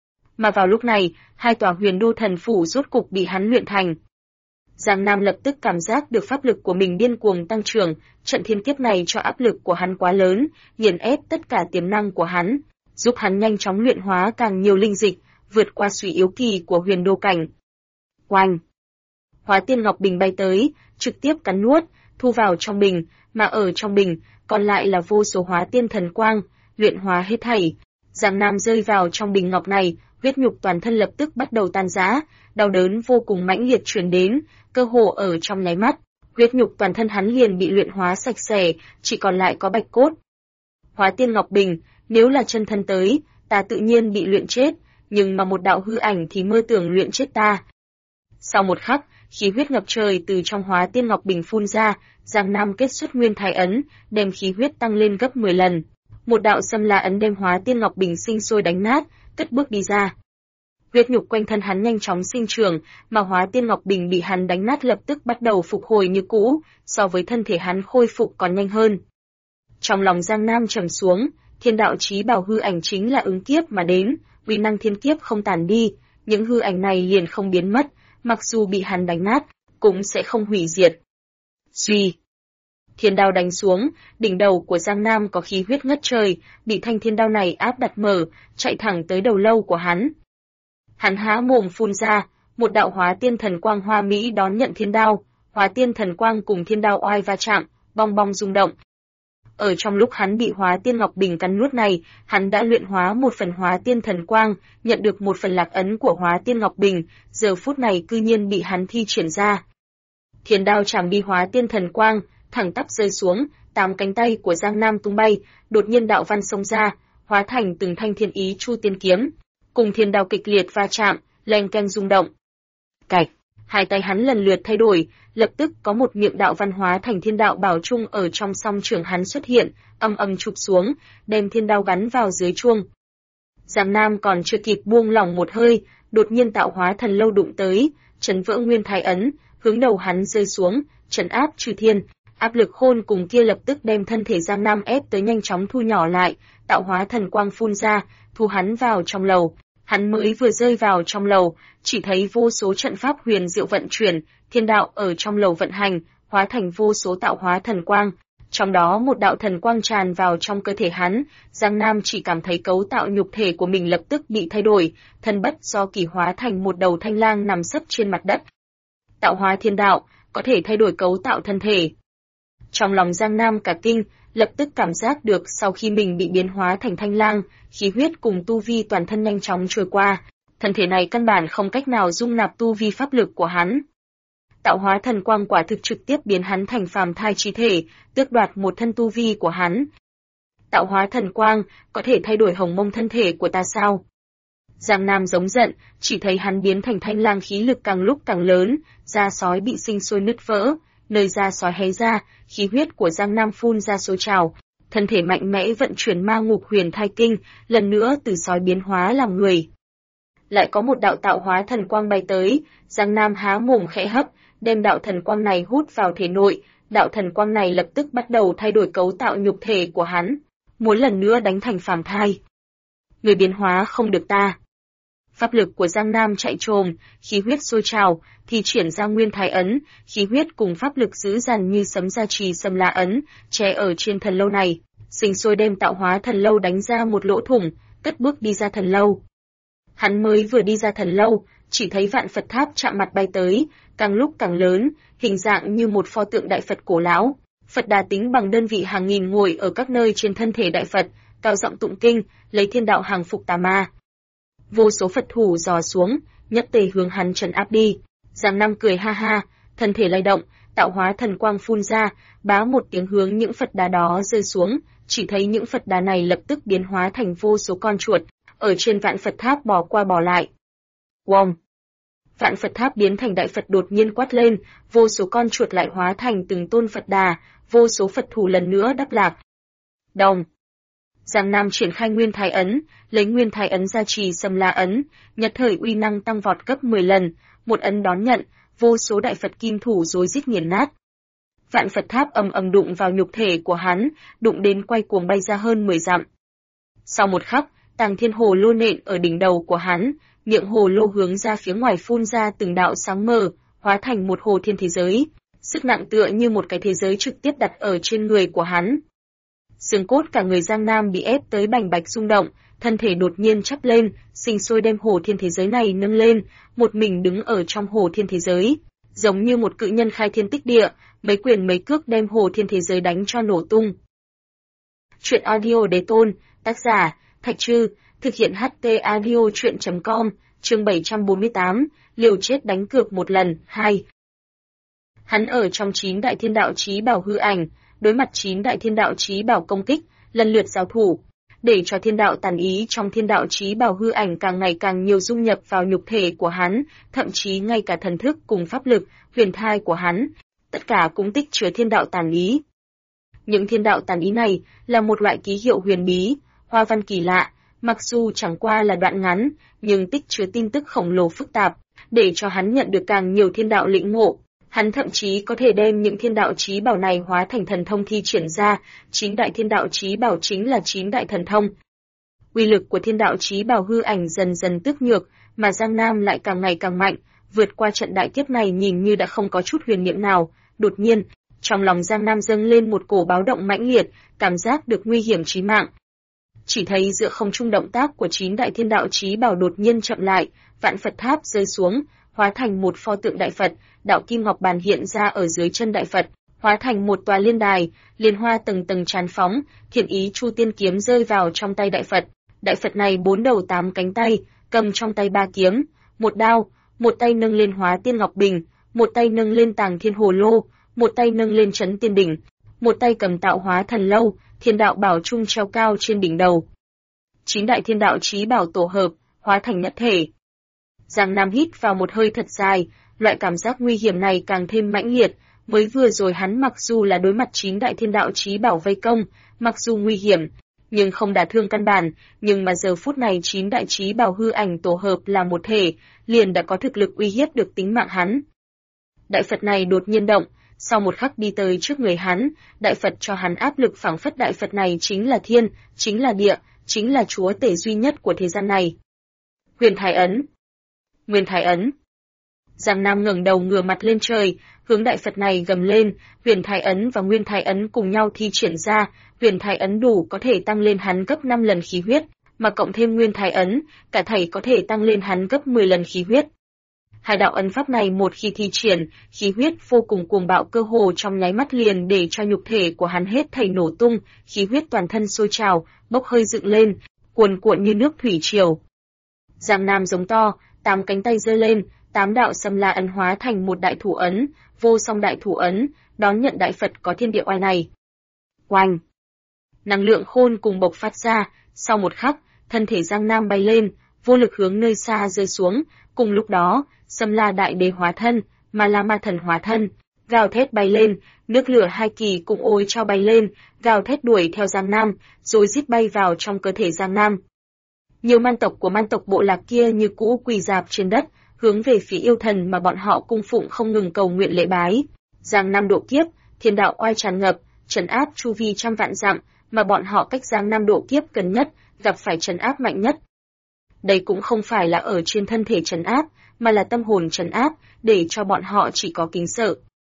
Mà vào lúc này, 2 tòa huyền đô thần phủ rốt cục bị hắn luyện thành. Giang Nam lập tức cảm giác được pháp lực của mình điên cuồng tăng trưởng, trận thiên kiếp này cho áp lực của hắn quá lớn, nghiền ép tất cả tiềm năng của hắn, giúp hắn nhanh chóng luyện hóa càng nhiều linh dịch, vượt qua suy yếu kỳ của huyền đô cảnh. Oanh! Hóa tiên ngọc bình bay tới, trực tiếp cắn nuốt, thu vào trong bình, mà ở trong bình, còn lại là vô số hóa tiên thần quang, luyện hóa hết thảy. Giang Nam rơi vào trong bình ngọc này, huyết nhục toàn thân lập tức bắt đầu tan rã, đau đớn vô cùng mãnh liệt truyền đến, cơ hồ ở trong nháy mắt, huyết nhục toàn thân hắn liền bị luyện hóa sạch sẽ, chỉ còn lại có bạch cốt. Hóa tiên ngọc bình, nếu là chân thân tới, ta tự nhiên bị luyện chết, nhưng mà một đạo hư ảnh thì mơ tưởng luyện chết ta. Sau một khắc, khí huyết ngập trời từ trong hóa tiên ngọc bình phun ra, Giang Nam kết xuất nguyên thái ấn, đem khí huyết tăng lên gấp 10 lần. Một đạo xâm la ấn đem hóa tiên ngọc bình sinh sôi đánh nát, cất bước đi ra. Huyết nhục quanh thân hắn nhanh chóng sinh trưởng, mà hóa tiên ngọc bình bị hắn đánh nát lập tức bắt đầu phục hồi như cũ, so với thân thể hắn khôi phục còn nhanh hơn. Trong lòng Giang Nam trầm xuống, thiên đạo chí bảo hư ảnh chính là ứng kiếp mà đến, uy năng thiên kiếp không tàn đi, những hư ảnh này liền không biến mất, mặc dù bị hắn đánh nát, cũng sẽ không hủy diệt. Suy! Thiên đao đánh xuống, đỉnh đầu của Giang Nam có khí huyết ngất trời, bị thanh thiên đao này áp đặt mở, chạy thẳng tới đầu lâu của hắn. Hắn há mồm phun ra, một đạo hóa tiên thần quang hoa mỹ đón nhận thiên đao, hóa tiên thần quang cùng thiên đao oai va chạm, bong bong rung động. Ở trong lúc hắn bị hóa tiên ngọc bình cắn nuốt này, hắn đã luyện hóa một phần hóa tiên thần quang, nhận được một phần lạc ấn của hóa tiên ngọc bình, giờ phút này cư nhiên bị hắn thi triển ra. Thiên đao chạm đi hóa tiên thần quang, thẳng tắp rơi xuống, 8 cánh tay của Giang Nam tung bay, đột nhiên đạo văn xông ra, hóa thành từng thanh thiên ý chu tiên kiếm, cùng thiên đao kịch liệt va chạm, leng keng rung động. Cạch, 2 tay hắn lần lượt thay đổi, lập tức có một miệng đạo văn hóa thành thiên đạo bảo trung ở trong song trường hắn xuất hiện, âm âm chụp xuống, đem thiên đao gắn vào dưới chuông. Giang Nam còn chưa kịp buông lỏng một hơi, đột nhiên tạo hóa thần lâu đụng tới, trấn vỡ nguyên thái ấn, hướng đầu hắn rơi xuống, trấn áp trừ thiên. Áp lực khôn cùng kia lập tức đem thân thể Giang Nam ép tới nhanh chóng thu nhỏ lại, tạo hóa thần quang phun ra, thu hắn vào trong lầu. Hắn mới vừa rơi vào trong lầu, chỉ thấy vô số trận pháp huyền diệu vận chuyển, thiên đạo ở trong lầu vận hành, hóa thành vô số tạo hóa thần quang. Trong đó một đạo thần quang tràn vào trong cơ thể hắn, Giang Nam chỉ cảm thấy cấu tạo nhục thể của mình lập tức bị thay đổi, thân bất do kỳ hóa thành một đầu thanh lang nằm sấp trên mặt đất. Tạo hóa thiên đạo, có thể thay đổi cấu tạo thân thể. Trong lòng Giang Nam cả kinh, lập tức cảm giác được sau khi mình bị biến hóa thành thanh lang, khí huyết cùng tu vi toàn thân nhanh chóng trôi qua, thân thể này căn bản không cách nào dung nạp tu vi pháp lực của hắn. Tạo hóa thần quang quả thực trực tiếp biến hắn thành phàm thai chi thể, tước đoạt một thân tu vi của hắn. Tạo hóa thần quang, có thể thay đổi hồng mông thân thể của ta sao? Giang Nam giống giận, chỉ thấy hắn biến thành thanh lang khí lực càng lúc càng lớn, da sói bị sinh sôi nứt vỡ, nơi da sói hé ra, khí huyết của Giang Nam phun ra sôi trào, thân thể mạnh mẽ vận chuyển ma ngục huyền thai kinh, lần nữa từ sói biến hóa làm người. Lại có một đạo tạo hóa thần quang bay tới, Giang Nam há mồm khẽ hấp, đem đạo thần quang này hút vào thể nội, đạo thần quang này lập tức bắt đầu thay đổi cấu tạo nhục thể của hắn, muốn lần nữa đánh thành phàm thai. Người biến hóa không được ta. Pháp lực của Giang Nam chạy trồm, khí huyết sôi trào, thì triển ra nguyên thái ấn, khí huyết cùng pháp lực dữ dằn như sấm gia trì sâm la ấn, che ở trên thần lâu này, sinh sôi đem tạo hóa thần lâu đánh ra một lỗ thủng, cất bước đi ra thần lâu. Hắn mới vừa đi ra thần lâu, chỉ thấy vạn Phật tháp chạm mặt bay tới, càng lúc càng lớn, hình dạng như một pho tượng đại Phật cổ lão. Phật Đà tính bằng đơn vị hàng nghìn ngồi ở các nơi trên thân thể đại Phật, cao giọng tụng kinh, lấy thiên đạo hàng phục tà ma. Vô số Phật thủ dò xuống, nhất tề hướng hắn trấn áp đi. Giang Nam cười ha ha, thân thể lay động, tạo hóa thần quang phun ra, bá một tiếng hướng những Phật đá đó rơi xuống, chỉ thấy những Phật đá này lập tức biến hóa thành vô số con chuột, ở trên vạn Phật tháp bò qua bò lại. Wong! Vạn Phật tháp biến thành đại Phật đột nhiên quát lên, vô số con chuột lại hóa thành từng tôn Phật đà, vô số Phật thủ lần nữa đắp lạc. Đồng! Giang Nam triển khai nguyên thái ấn, lấy nguyên thái ấn gia trì sâm la ấn, nhất thời uy năng tăng vọt gấp 10 lần, một ấn đón nhận, vô số đại Phật kim thủ rối rít nghiền nát. Vạn Phật tháp ầm ầm đụng vào nhục thể của hắn, đụng đến quay cuồng bay ra hơn 10 dặm. Sau một khắc, Tàng Thiên Hồ Lô nện ở đỉnh đầu của hắn, miệng hồ lô hướng ra phía ngoài phun ra từng đạo sáng mờ, hóa thành một hồ thiên thế giới, sức nặng tựa như một cái thế giới trực tiếp đặt ở trên người của hắn. Xương cốt cả người Giang Nam bị ép tới bành bạch rung động, thân thể đột nhiên chắp lên, sinh sôi đem hồ thiên thế giới này nâng lên, một mình đứng ở trong hồ thiên thế giới, giống như một cự nhân khai thiên tích địa, mấy quyền mấy cước đem hồ thiên thế giới đánh cho nổ tung. Truyện audio Đế Tôn, tác giả Thạch Trư, thực hiện HT audio truyện.com, chương 748, liều chết đánh cược một lần, 2. Hắn ở trong 9 đại thiên đạo chí bảo hư ảnh, đối mặt 9 đại thiên đạo chí bảo công kích, lần lượt giao thủ, để cho thiên đạo tàn ý trong thiên đạo chí bảo hư ảnh càng ngày càng nhiều dung nhập vào nhục thể của hắn, thậm chí ngay cả thần thức cùng pháp lực, huyền thai của hắn, tất cả cũng tích chứa thiên đạo tàn ý. Những thiên đạo tàn ý này là một loại ký hiệu huyền bí, hoa văn kỳ lạ, mặc dù chẳng qua là đoạn ngắn, nhưng tích chứa tin tức khổng lồ phức tạp, để cho hắn nhận được càng nhiều thiên đạo lĩnh ngộ. Hắn thậm chí có thể đem những thiên đạo chí bảo này hóa thành thần thông thi triển ra, 9 đại thiên đạo chí bảo chính là 9 đại thần thông. Uy lực của thiên đạo chí bảo hư ảnh dần dần tước nhược, mà Giang Nam lại càng ngày càng mạnh, vượt qua trận đại kiếp này nhìn như đã không có chút huyền niệm nào. Đột nhiên, trong lòng Giang Nam dâng lên một cổ báo động mãnh liệt, cảm giác được nguy hiểm chí mạng. Chỉ thấy giữa không trung động tác của 9 đại thiên đạo chí bảo đột nhiên chậm lại, vạn Phật tháp rơi xuống, hóa thành một pho tượng đại Phật, đạo kim ngọc bàn hiện ra ở dưới chân đại Phật, hóa thành một tòa liên đài, liên hoa tầng tầng tràn phóng, thiện ý chu tiên kiếm rơi vào trong tay đại Phật. Đại Phật này 4 đầu 8 cánh tay, cầm trong tay 3 kiếm, một đao, một tay nâng lên hóa tiên ngọc bình, một tay nâng lên tàng thiên hồ lô, một tay nâng lên trấn tiên đỉnh, một tay cầm tạo hóa thần lâu, thiên đạo bảo trung treo cao trên đỉnh đầu. 9 đại thiên đạo chí bảo tổ hợp, hóa thành nhất thể. Giang Nam hít vào một hơi thật dài, loại cảm giác nguy hiểm này càng thêm mãnh liệt, mới vừa rồi hắn mặc dù là đối mặt 9 đại thiên đạo chí bảo vây công, mặc dù nguy hiểm, nhưng không đả thương căn bản, nhưng mà giờ phút này 9 đại chí bảo hư ảnh tổ hợp là một thể, liền đã có thực lực uy hiếp được tính mạng hắn. Đại Phật này đột nhiên động, sau một khắc đi tới trước người hắn, đại Phật cho hắn áp lực phảng phất đại Phật này chính là thiên, chính là địa, chính là chúa tể duy nhất của thế gian này. Huyền Thái Ấn, Nguyên Thái Ấn, Giang Nam ngẩng đầu ngửa mặt lên trời, hướng đại Phật này gầm lên, Huyền Thái Ấn và Nguyên Thái Ấn cùng nhau thi triển ra, Huyền Thái Ấn đủ có thể tăng lên hắn gấp 5 lần khí huyết, mà cộng thêm Nguyên Thái Ấn, cả thảy có thể tăng lên hắn gấp 10 lần khí huyết. Hai đạo ấn pháp này một khi thi triển, khí huyết vô cùng cuồng bạo cơ hồ trong nháy mắt liền để cho nhục thể của hắn hết thảy nổ tung, khí huyết toàn thân sôi trào, bốc hơi dựng lên, cuồn cuộn như nước thủy triều. Giang Nam giống to, 8 cánh tay giơ lên, 8 đạo Sâm La ấn hóa thành một đại thủ ấn, vô song đại thủ ấn, đón nhận đại Phật có thiên địa oai này. Oanh! Năng lượng khôn cùng bộc phát ra, sau một khắc, thân thể Giang Nam bay lên, vô lực hướng nơi xa rơi xuống, cùng lúc đó, Sâm La đại đế hóa thân, Ma La ma thần hóa thân, gào thét bay lên, nước lửa hai kỳ cùng ôi trao bay lên, gào thét đuổi theo Giang Nam, rồi giết bay vào trong cơ thể Giang Nam. Nhiều man tộc của man tộc bộ lạc kia như cũ quỳ rạp trên đất, hướng về phía yêu thần mà bọn họ cung phụng không ngừng cầu nguyện lễ bái. Giang Nam độ kiếp, thiên đạo oai tràn ngập, trấn áp chu vi trăm vạn dặm, mà bọn họ cách Giang Nam độ kiếp gần nhất, gặp phải trấn áp mạnh nhất. Đây cũng không phải là ở trên thân thể trấn áp, mà là tâm hồn trấn áp, để cho bọn họ chỉ có kính sợ.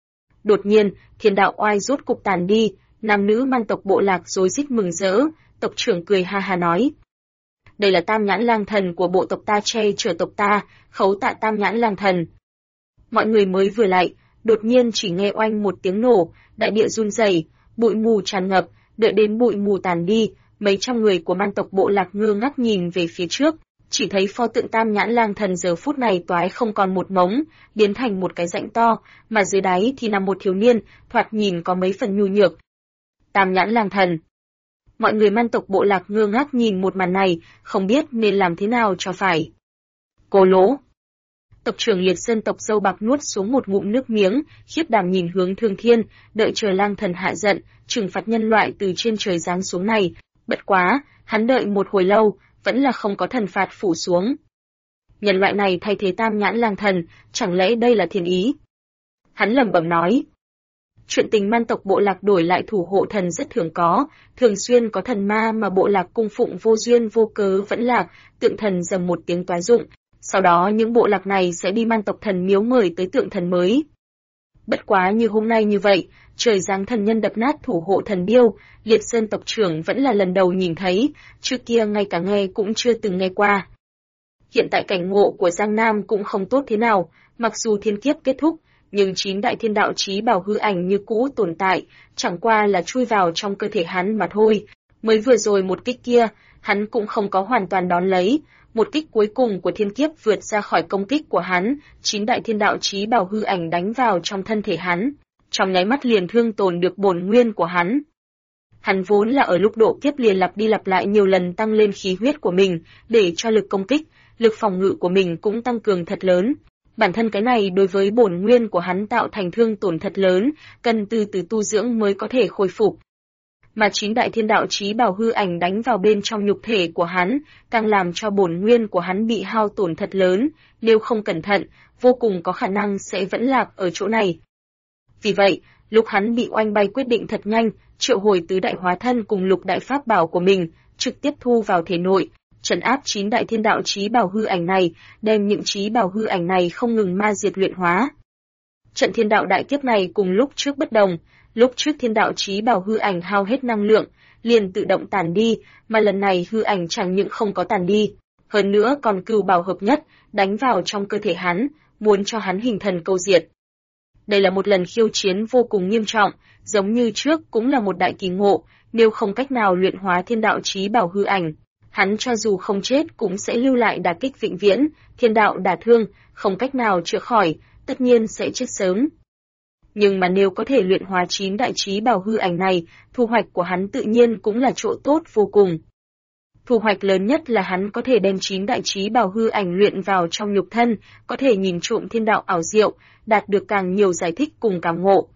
Đột nhiên, thiên đạo oai rốt cục tàn đi, nam nữ man tộc bộ lạc rối rít mừng rỡ, tộc trưởng cười ha ha nói. Đây là Tam Nhãn Lang Thần của bộ tộc ta che chở tộc ta, khấu tạ Tam Nhãn Lang Thần. Mọi người mới vừa lại, đột nhiên chỉ nghe oanh một tiếng nổ, đại địa run rẩy, bụi mù tràn ngập, đợi đến bụi mù tàn đi, mấy trăm người của man tộc bộ lạc ngơ ngác nhìn về phía trước, chỉ thấy pho tượng Tam Nhãn Lang Thần giờ phút này toái không còn một mống, biến thành một cái rãnh to, mà dưới đáy thì nằm một thiếu niên, thoạt nhìn có mấy phần nhu nhược. Tam Nhãn Lang Thần. Mọi người man tộc bộ lạc ngơ ngác nhìn một màn này, không biết nên làm thế nào cho phải. Cô lỗ. Tộc trưởng Liệt Sơn tộc Dâu Bạc nuốt xuống một ngụm nước miếng, khiếp đảm nhìn hướng Thương Thiên, đợi chờ Lang Thần hạ giận, trừng phạt nhân loại từ trên trời giáng xuống này. Bất quá, hắn đợi một hồi lâu, vẫn là không có thần phạt phủ xuống. Nhân loại này thay thế Tam Nhãn Lang Thần, chẳng lẽ đây là thiên ý? Hắn lẩm bẩm nói. Chuyện tình man tộc bộ lạc đổi lại thủ hộ thần rất thường xuyên có thần ma mà bộ lạc cung phụng vô duyên vô cớ vẫn lạc, tượng thần dầm một tiếng toái rụng. Sau đó những bộ lạc này sẽ đi man tộc thần miếu mời tới tượng thần mới. Bất quá như hôm nay như vậy, trời giáng thần nhân đập nát thủ hộ thần điêu, Liệt Sơn tộc trưởng vẫn là lần đầu nhìn thấy, trước kia ngay cả nghe cũng chưa từng nghe qua. Hiện tại cảnh ngộ của Giang Nam cũng không tốt thế nào, mặc dù thiên kiếp kết thúc, nhưng 9 đại thiên đạo chí bảo hư ảnh như cũ tồn tại, chẳng qua là chui vào trong cơ thể hắn mà thôi. Mới vừa rồi một kích kia, hắn cũng không có hoàn toàn đón lấy, một kích cuối cùng của thiên kiếp vượt ra khỏi công kích của hắn, 9 đại thiên đạo chí bảo hư ảnh đánh vào trong thân thể hắn, trong nháy mắt liền thương tổn được bổn nguyên của hắn. Hắn vốn là ở lúc độ kiếp liền lặp đi lặp lại nhiều lần tăng lên khí huyết của mình, để cho lực công kích, lực phòng ngự của mình cũng tăng cường thật lớn. Bản thân cái này đối với bổn nguyên của hắn tạo thành thương tổn thật lớn, cần từ từ tu dưỡng mới có thể khôi phục. Mà 9 đại thiên đạo chí bảo hư ảnh đánh vào bên trong nhục thể của hắn, càng làm cho bổn nguyên của hắn bị hao tổn thật lớn, nếu không cẩn thận, vô cùng có khả năng sẽ vẫn lạc ở chỗ này. Vì vậy, lúc hắn bị oanh bay quyết định thật nhanh, triệu hồi tứ đại hóa thân cùng lục đại pháp bảo của mình, trực tiếp thu vào thể nội, trấn áp 9 đại thiên đạo chí bảo hư ảnh này, đem những chí bảo hư ảnh này không ngừng ma diệt luyện hóa. Trận thiên đạo đại kiếp này cùng lúc trước bất đồng, lúc trước thiên đạo chí bảo hư ảnh hao hết năng lượng, liền tự động tản đi, mà lần này hư ảnh chẳng những không có tản đi, hơn nữa còn cừu bảo hợp nhất, đánh vào trong cơ thể hắn, muốn cho hắn hình thần câu diệt. Đây là một lần khiêu chiến vô cùng nghiêm trọng, giống như trước cũng là một đại kỳ ngộ, nếu không cách nào luyện hóa thiên đạo chí bảo hư ảnh, hắn cho dù không chết cũng sẽ lưu lại đả kích vĩnh viễn, thiên đạo đả thương, không cách nào chữa khỏi, tất nhiên sẽ chết sớm. Nhưng mà nếu có thể luyện hóa 9 đại chí bảo hư ảnh này, thu hoạch của hắn tự nhiên cũng là chỗ tốt vô cùng. Thu hoạch lớn nhất là hắn có thể đem 9 đại chí bảo hư ảnh luyện vào trong nhục thân, có thể nhìn trộm thiên đạo ảo diệu, đạt được càng nhiều giải thích cùng cảm ngộ.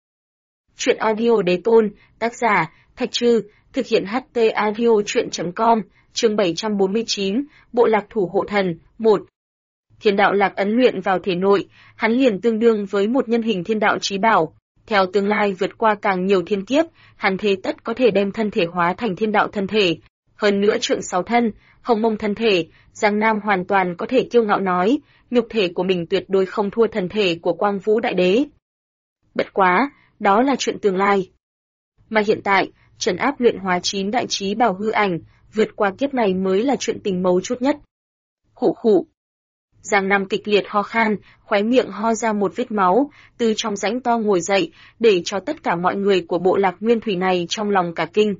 Chuyện audio Đế Tôn, tác giả, Thạch Trư, thực hiện HT audio chuyện.com, chương 749, Bộ lạc thủ hộ thần, 1. Thiên đạo lạc ấn luyện vào thể nội, hắn liền tương đương với một nhân hình thiên đạo chí bảo. Theo tương lai vượt qua càng nhiều thiên kiếp, hắn thế tất có thể đem thân thể hóa thành thiên đạo thân thể. hơn nữa trượng 6 thân, hồng mông thân thể, Giang Nam hoàn toàn có thể kiêu ngạo nói, nhục thể của mình tuyệt đối không thua thần thể của Quang Vũ Đại Đế. Bất quá, đó là chuyện tương lai. Mà hiện tại, trấn áp luyện hóa 9 đại chí bảo hư ảnh, vượt qua kiếp này mới là chuyện tình mấu chốt nhất. Khụ khụ. Giang Nam kịch liệt ho khan, khóe miệng ho ra một vết máu, từ trong rãnh to ngồi dậy, để cho tất cả mọi người của bộ lạc nguyên thủy này trong lòng cả kinh.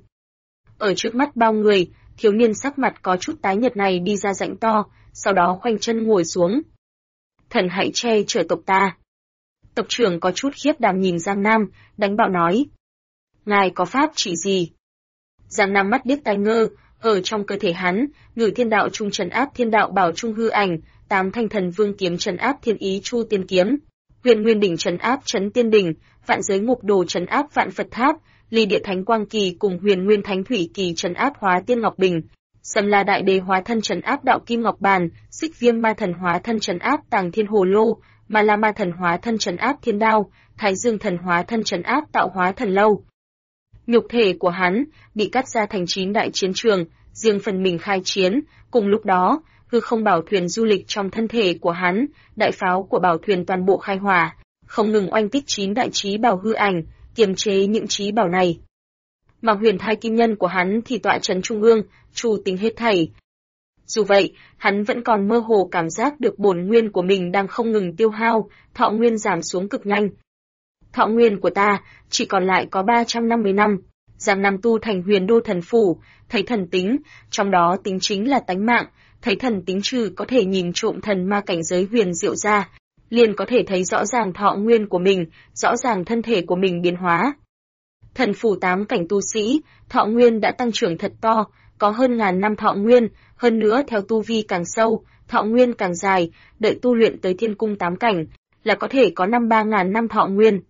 Ở trước mắt bao người, thiếu niên sắc mặt có chút tái nhợt này đi ra rãnh to, sau đó khoanh chân ngồi xuống. Thần hãy che chở tộc ta. Tộc trưởng có chút khiếp đảm nhìn Giang Nam, đánh bạo nói. Ngài có pháp chỉ gì? Giang Nam mắt điếc tai ngơ, ở trong cơ thể hắn, Ngự Thiên Đạo Trung trấn áp Thiên Đạo Bảo Trung hư ảnh, 8 Thanh Thần Vương kiếm trấn áp Thiên Ý Chu Tiên kiếm, Huyền Nguyên đỉnh trấn áp Trấn Tiên đỉnh, Vạn Giới Ngục Đồ trấn áp Vạn Phật tháp, Ly Địa Thánh Quang Kỳ cùng Huyền Nguyên Thánh Thủy Kỳ trấn áp Hóa Tiên Ngọc Bình, Sâm La Đại Đế hóa thân trấn áp Đạo Kim Ngọc Bàn, Xích Viêm Ma Thần hóa thân trấn áp Tàng Thiên Hồ Lô, Ma La Ma Thần hóa thân trấn áp Thiên Đao, Thái Dương Thần hóa thân trấn áp Tạo Hóa Thần Lâu. Nhục thể của hắn bị cắt ra thành 9 đại chiến trường, riêng phần mình khai chiến, cùng lúc đó, hư không bảo thuyền du lịch trong thân thể của hắn, đại pháo của bảo thuyền toàn bộ khai hỏa, không ngừng oanh kích 9 đại chí bảo hư ảnh, kiềm chế những chí bảo này. Mà huyền thai kim nhân của hắn thì tọa trấn trung ương, chủ tính hết thảy. Dù vậy, hắn vẫn còn mơ hồ cảm giác được bổn nguyên của mình đang không ngừng tiêu hao, thọ nguyên giảm xuống cực nhanh. Thọ nguyên của ta chỉ còn lại có 350 năm. Giang Nam tu thành huyền đô thần phủ, thấy thần tính, trong đó tính chính là tánh mạng, thấy thần tính trừ có thể nhìn trộm thần ma cảnh giới huyền diệu ra, liền có thể thấy rõ ràng thọ nguyên của mình, rõ ràng thân thể của mình biến hóa. Thần phủ 8 cảnh tu sĩ, thọ nguyên đã tăng trưởng thật to, có hơn ngàn năm thọ nguyên, hơn nữa theo tu vi càng sâu, thọ nguyên càng dài, đợi tu luyện tới thiên cung 8 cảnh, là có thể có 53.000 năm thọ nguyên.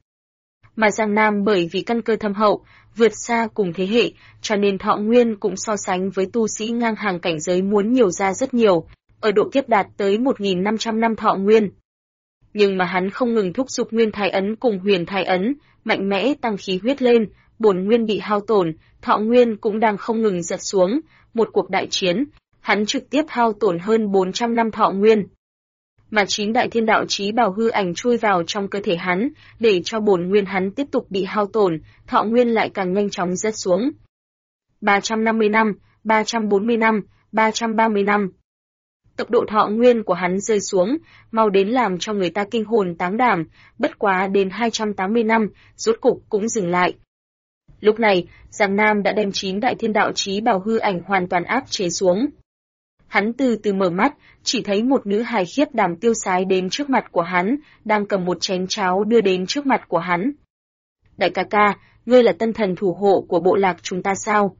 Mà Giang Nam bởi vì căn cơ thâm hậu, vượt xa cùng thế hệ, cho nên thọ nguyên cũng so sánh với tu sĩ ngang hàng cảnh giới muốn nhiều ra rất nhiều, ở độ kiếp đạt tới 1.500 năm thọ nguyên. Nhưng mà hắn không ngừng thúc giục nguyên thái ấn cùng huyền thái ấn, mạnh mẽ tăng khí huyết lên, bổn nguyên bị hao tổn, thọ nguyên cũng đang không ngừng giật xuống, một cuộc đại chiến, hắn trực tiếp hao tổn hơn 400 năm thọ nguyên. Mà 9 đại thiên đạo chí bảo hư ảnh chui vào trong cơ thể hắn, để cho bổn nguyên hắn tiếp tục bị hao tổn, thọ nguyên lại càng nhanh chóng rớt xuống. 350 năm, 340 năm, 330 năm. Tốc độ thọ nguyên của hắn rơi xuống, mau đến làm cho người ta kinh hồn táng đảm, bất quá đến 280 năm, rốt cục cũng dừng lại. Lúc này, Giang Nam đã đem 9 đại thiên đạo chí bảo hư ảnh hoàn toàn áp chế xuống. Hắn từ từ mở mắt, chỉ thấy một nữ hài khiếp đảm tiêu sái đến trước mặt của hắn, đang cầm một chén cháo đưa đến trước mặt của hắn. Đại ca ca, ngươi là tân thần thủ hộ của bộ lạc chúng ta sao?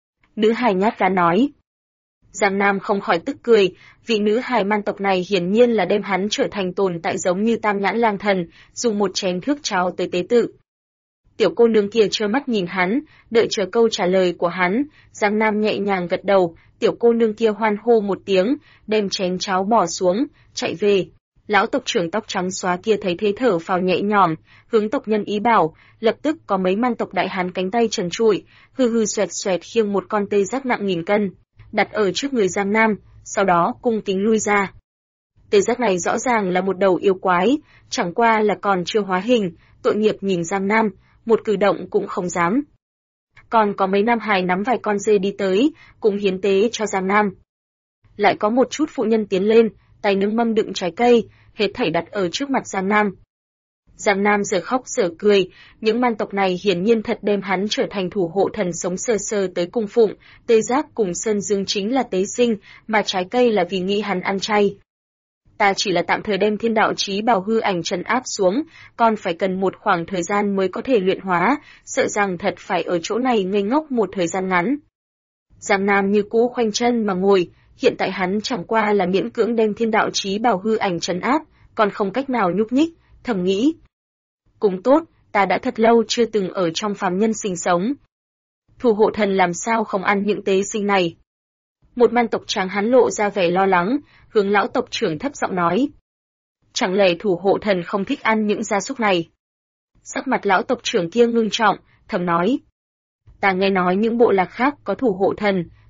Nữ hài nhát gan nói. Giang Nam không khỏi tức cười, vị nữ hài man tộc này hiển nhiên là đem hắn trở thành tồn tại giống như Tam Nhãn Lang Thần, dùng một chén thước cháo tới tế tự. Tiểu cô nương kia trơ mắt nhìn hắn, đợi chờ câu trả lời của hắn, Giang Nam nhẹ nhàng gật đầu, tiểu cô nương kia hoan hô một tiếng, đem chén cháo bỏ xuống, chạy về. Lão tộc trưởng tóc trắng xóa kia thấy thế thở phào nhẹ nhõm, hướng tộc nhân ý bảo, lập tức có mấy man tộc đại hán cánh tay trần trụi, hư hư xoẹt xoẹt khiêng một con tê giác nặng 1000 cân, đặt ở trước người Giang Nam, sau đó cung kính lui ra. Tê giác này rõ ràng là một đầu yêu quái, chẳng qua là còn chưa hóa hình, tội nghiệp nhìn Giang Nam, một cử động cũng không dám. Còn có mấy nam hài nắm vài con dê đi tới, cùng hiến tế cho Giang Nam. Lại có một chút phụ nhân tiến lên, tay nâng mâm đựng trái cây, hết thảy đặt ở trước mặt Giang Nam. Giang Nam giờ khóc giờ cười, những man tộc này hiển nhiên thật đem hắn trở thành thủ hộ thần sống sờ sờ tới cung phụng, tê giác cùng Sơn Dương chính là tế sinh, mà trái cây là vì nghĩ hắn ăn chay. Ta chỉ là tạm thời đem thiên đạo chí bảo hư ảnh trấn áp xuống, còn phải cần một khoảng thời gian mới có thể luyện hóa, sợ rằng thật phải ở chỗ này ngây ngốc một thời gian ngắn. Giang Nam như cũ khoanh chân mà ngồi, hiện tại hắn chẳng qua là miễn cưỡng đem thiên đạo chí bảo hư ảnh trấn áp, còn không cách nào nhúc nhích, thầm nghĩ. Cũng tốt, ta đã thật lâu chưa từng ở trong phàm nhân sinh sống. Thủ hộ thần làm sao không ăn những tế sinh này? Một man tộc tráng hán lộ ra vẻ lo lắng, hướng lão tộc trưởng thấp giọng nói. Chẳng lẽ thủ hộ thần không thích ăn những gia súc này? Sắc mặt lão tộc trưởng kia ngưng trọng, thầm nói. Ta nghe nói những bộ lạc khác có thủ hộ thần,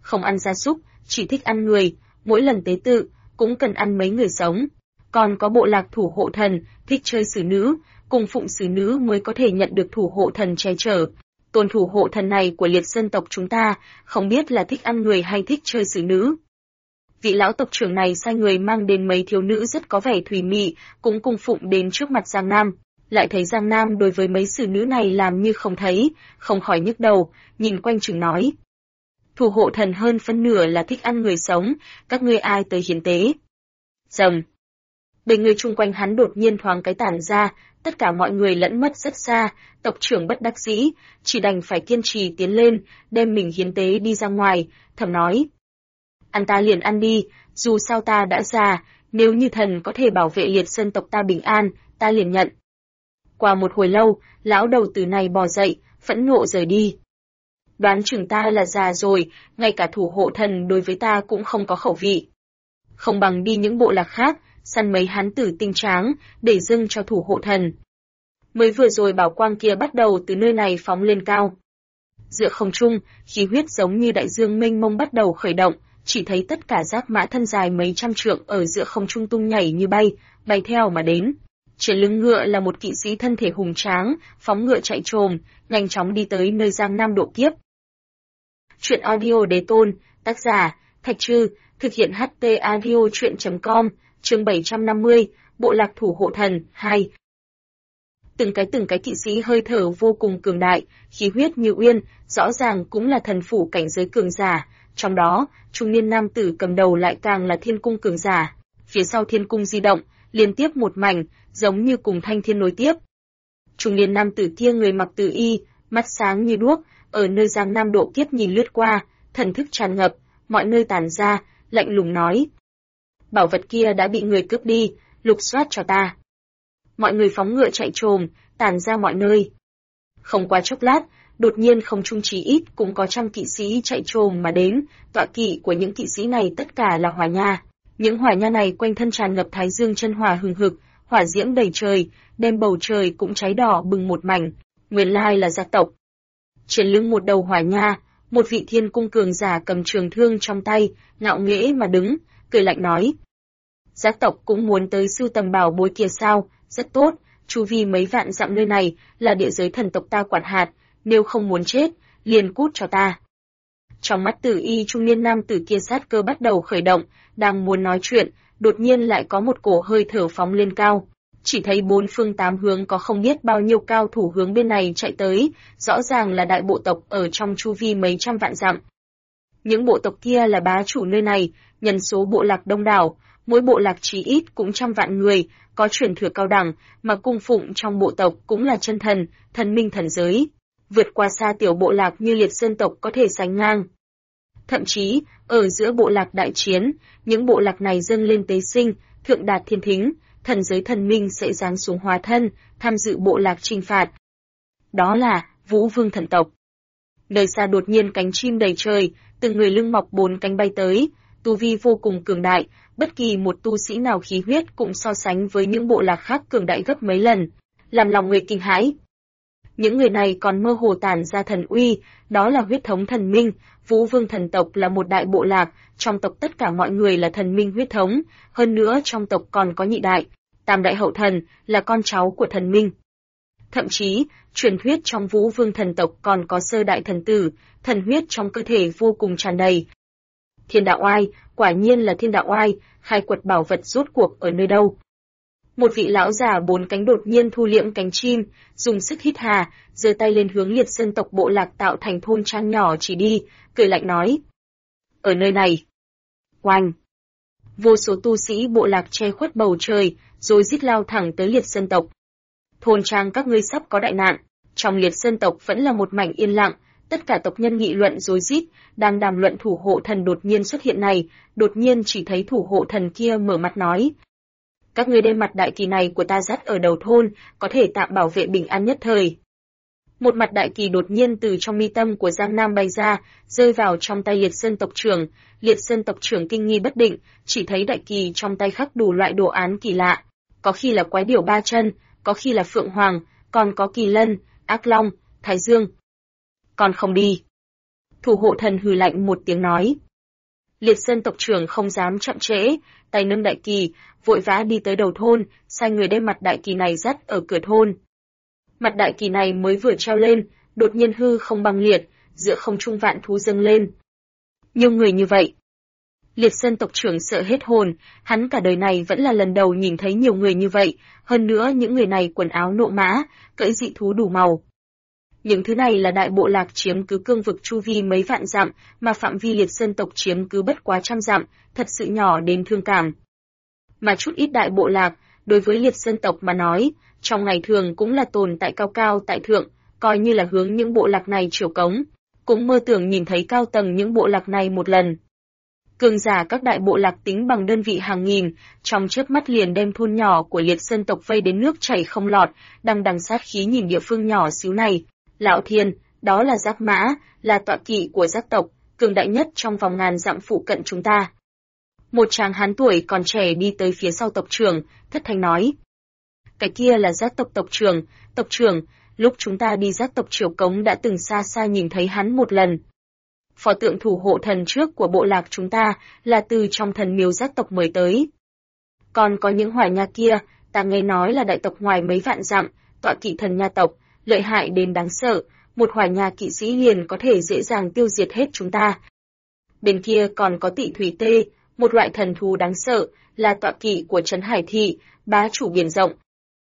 không ăn gia súc, chỉ thích ăn người, mỗi lần tế tự, cũng cần ăn mấy người sống. Còn có bộ lạc thủ hộ thần, thích chơi xử nữ, cùng phụng xử nữ mới có thể nhận được thủ hộ thần che chở. Tôn thủ hộ thần này của liệt dân tộc chúng ta, không biết là thích ăn người hay thích chơi xử nữ. Vị lão tộc trưởng này sai người mang đến mấy thiếu nữ rất có vẻ thùy mị, cũng cung phụng đến trước mặt Giang Nam. Lại thấy Giang Nam đối với mấy xử nữ này làm như không thấy, không khỏi nhức đầu, nhìn quanh chừng nói. Thủ hộ thần hơn phân nửa là thích ăn người sống, các ngươi ai tới hiến tế. Rầm. Bầy người chung quanh hắn đột nhiên thoáng cái tản ra, tất cả mọi người lẫn mất rất xa, tộc trưởng bất đắc dĩ, chỉ đành phải kiên trì tiến lên, đem mình hiến tế đi ra ngoài, thầm nói. Ăn ta liền ăn đi, dù sao ta đã già, nếu như thần có thể bảo vệ liệt dân tộc ta bình an, ta liền nhận. Qua một hồi lâu, lão đầu tử này bò dậy, phẫn nộ rời đi. Đoán chừng ta là già rồi, ngay cả thủ hộ thần đối với ta cũng không có khẩu vị. Không bằng đi những bộ lạc khác, săn mấy hán tử tinh tráng, để dâng cho thủ hộ thần. Mới vừa rồi bảo quang kia bắt đầu từ nơi này phóng lên cao. Giữa không trung, khí huyết giống như đại dương mênh mông bắt đầu khởi động, chỉ thấy tất cả giác mã thân dài mấy trăm trượng ở giữa không trung tung nhảy như bay theo mà đến. Trên lưng ngựa là một kỵ sĩ thân thể hùng tráng, phóng ngựa chạy trồm, nhanh chóng đi tới nơi Giang Nam độ kiếp. Chuyện audio Đế Tôn, tác giả, Thạch Trư, thực hiện HT audio chuyện.com, chương 750, Bộ lạc thủ hộ thần, 2. Từng cái kỵ sĩ hơi thở vô cùng cường đại, khí huyết như uyên, rõ ràng cũng là thần phủ cảnh giới cường giả, trong đó, trung niên nam tử cầm đầu lại càng là thiên cung cường giả, phía sau thiên cung di động, liên tiếp một mảnh, giống như cùng thanh thiên nối tiếp. Trung niên nam tử kia người mặc tử y, mắt sáng như đuốc, ở nơi Giang Nam độ kiếp nhìn lướt qua, thần thức tràn ngập, mọi nơi tản ra, lạnh lùng nói. Bảo vật kia đã bị người cướp đi, lục soát cho ta. Mọi người phóng ngựa chạy trồm, tản ra mọi nơi. Không qua chốc lát, đột nhiên không trung chí ít cũng có trăm kỵ sĩ chạy trồm mà đến, tọa kỵ của những kỵ sĩ này tất cả là hỏa nha. Những hỏa nha này quanh thân tràn ngập thái dương chân hỏa hừng hực, hỏa diễm đầy trời, đem bầu trời cũng cháy đỏ bừng một mảnh, nguyên lai là gia tộc. Trên lưng một đầu hỏa nha, một vị thiên cung cường giả cầm trường thương trong tay, ngạo nghễ mà đứng, cười lạnh nói. Giác tộc cũng muốn tới sưu tầm bảo bối kia sao, rất tốt, chu vi mấy vạn dặm nơi này là địa giới thần tộc ta quản hạt, nếu không muốn chết, liền cút cho ta. Trong mắt tử y trung niên nam tử kia sát cơ bắt đầu khởi động, đang muốn nói chuyện, đột nhiên lại có một cổ hơi thở phóng lên cao. Chỉ thấy bốn phương tám hướng có không biết bao nhiêu cao thủ hướng bên này chạy tới, rõ ràng là đại bộ tộc ở trong chu vi mấy trăm vạn dặm. Những bộ tộc kia là bá chủ nơi này, nhân số bộ lạc đông đảo, mỗi bộ lạc chí ít cũng trăm vạn người, có truyền thừa cao đẳng, mà cung phụng trong bộ tộc cũng là chân thần, thần minh thần giới. Vượt qua xa tiểu bộ lạc như liệt dân tộc có thể sánh ngang. Thậm chí, ở giữa bộ lạc đại chiến, những bộ lạc này dâng lên tế sinh, thượng đạt thiên thính, thần giới thần minh sẽ giáng xuống hóa thân, tham dự bộ lạc trừng phạt. Đó là Vũ Vương thần tộc. Nơi xa đột nhiên cánh chim đầy trời, từng người lưng mọc bốn cánh bay tới, tu vi vô cùng cường đại, bất kỳ một tu sĩ nào khí huyết cũng so sánh với những bộ lạc khác cường đại gấp mấy lần, làm lòng người kinh hãi. Những người này còn mơ hồ tản ra thần uy, đó là huyết thống thần minh, Vũ Vương thần tộc là một đại bộ lạc, trong tộc tất cả mọi người là thần minh huyết thống, hơn nữa trong tộc còn có nhị đại, tam đại hậu thần, là con cháu của thần minh. Thậm chí, truyền thuyết trong Vũ Vương thần tộc còn có sơ đại thần tử, thần huyết trong cơ thể vô cùng tràn đầy. Thiên đạo oai, quả nhiên là thiên đạo oai, khai quật bảo vật rốt cuộc ở nơi đâu. Một vị lão già bốn cánh đột nhiên thu liễm cánh chim, dùng sức hít hà, giơ tay lên hướng liệt dân tộc bộ lạc tạo thành thôn trang nhỏ chỉ đi, cười lạnh nói. Ở nơi này. Oanh. Vô số tu sĩ bộ lạc che khuất bầu trời, rồi rít lao thẳng tới liệt dân tộc. Thôn trang các ngươi sắp có đại nạn, trong liệt dân tộc vẫn là một mảnh yên lặng, tất cả tộc nhân nghị luận rối rít, đang đàm luận thủ hộ thần đột nhiên xuất hiện này, đột nhiên chỉ thấy thủ hộ thần kia mở mặt nói. Các ngươi đem mặt đại kỳ này của ta dắt ở đầu thôn, có thể tạm bảo vệ bình an nhất thời. Một mặt đại kỳ đột nhiên từ trong mi tâm của Giang Nam bay ra, rơi vào trong tay liệt sơn tộc trưởng. Liệt sơn tộc trưởng kinh nghi bất định, chỉ thấy đại kỳ trong tay khắc đủ loại đồ án kỳ lạ. Có khi là quái điểu ba chân, có khi là phượng hoàng, còn có kỳ lân, ác long, thái dương. Còn không đi. Thủ hộ thần hừ lạnh một tiếng nói. Liệt Sơn tộc trưởng không dám chậm trễ, tay nâng đại kỳ, vội vã đi tới đầu thôn, sai người đem mặt đại kỳ này dắt ở cửa thôn. Mặt đại kỳ này mới vừa treo lên, đột nhiên hư không băng liệt, giữa không trung vạn thú dâng lên. Nhiều người như vậy. Liệt Sơn tộc trưởng sợ hết hồn, hắn cả đời này vẫn là lần đầu nhìn thấy nhiều người như vậy, hơn nữa những người này quần áo nộ mã, cưỡi dị thú đủ màu. Những thứ này là đại bộ lạc chiếm cứ cương vực chu vi mấy vạn dặm, mà phạm vi Liệt Sơn tộc chiếm cứ bất quá trăm dặm, thật sự nhỏ đến thương cảm. Mà chút ít đại bộ lạc, đối với Liệt Sơn tộc mà nói, trong ngày thường cũng là tồn tại cao cao tại thượng, coi như là hướng những bộ lạc này triều cống, cũng mơ tưởng nhìn thấy cao tầng những bộ lạc này một lần. Cường giả các đại bộ lạc tính bằng đơn vị hàng nghìn, trong chớp mắt liền đem thôn nhỏ của Liệt Sơn tộc vây đến nước chảy không lọt, đằng sát khí nhìn địa phương nhỏ xíu này. Lão Thiên, đó là giác mã, là tọa kỵ của giác tộc, cường đại nhất trong vòng ngàn dặm phụ cận chúng ta. Một tráng hán tuổi còn trẻ đi tới phía sau tộc trưởng, thất thanh nói. Cái kia là giác tộc tộc trưởng, lúc chúng ta đi giác tộc triều cống đã từng xa xa nhìn thấy hắn một lần. Phò tượng thủ hộ thần trước của bộ lạc chúng ta là từ trong thần miếu giác tộc mời tới. Còn có những hỏa nha kia, ta nghe nói là đại tộc ngoài mấy vạn dặm, tọa kỵ thần nha tộc, lợi hại đến đáng sợ, một hỏa nha kỵ sĩ liền có thể dễ dàng tiêu diệt hết chúng ta. Bên kia còn có tị thủy tê, một loại thần thú đáng sợ, là tọa kỵ của trấn Hải Thị, bá chủ biển rộng.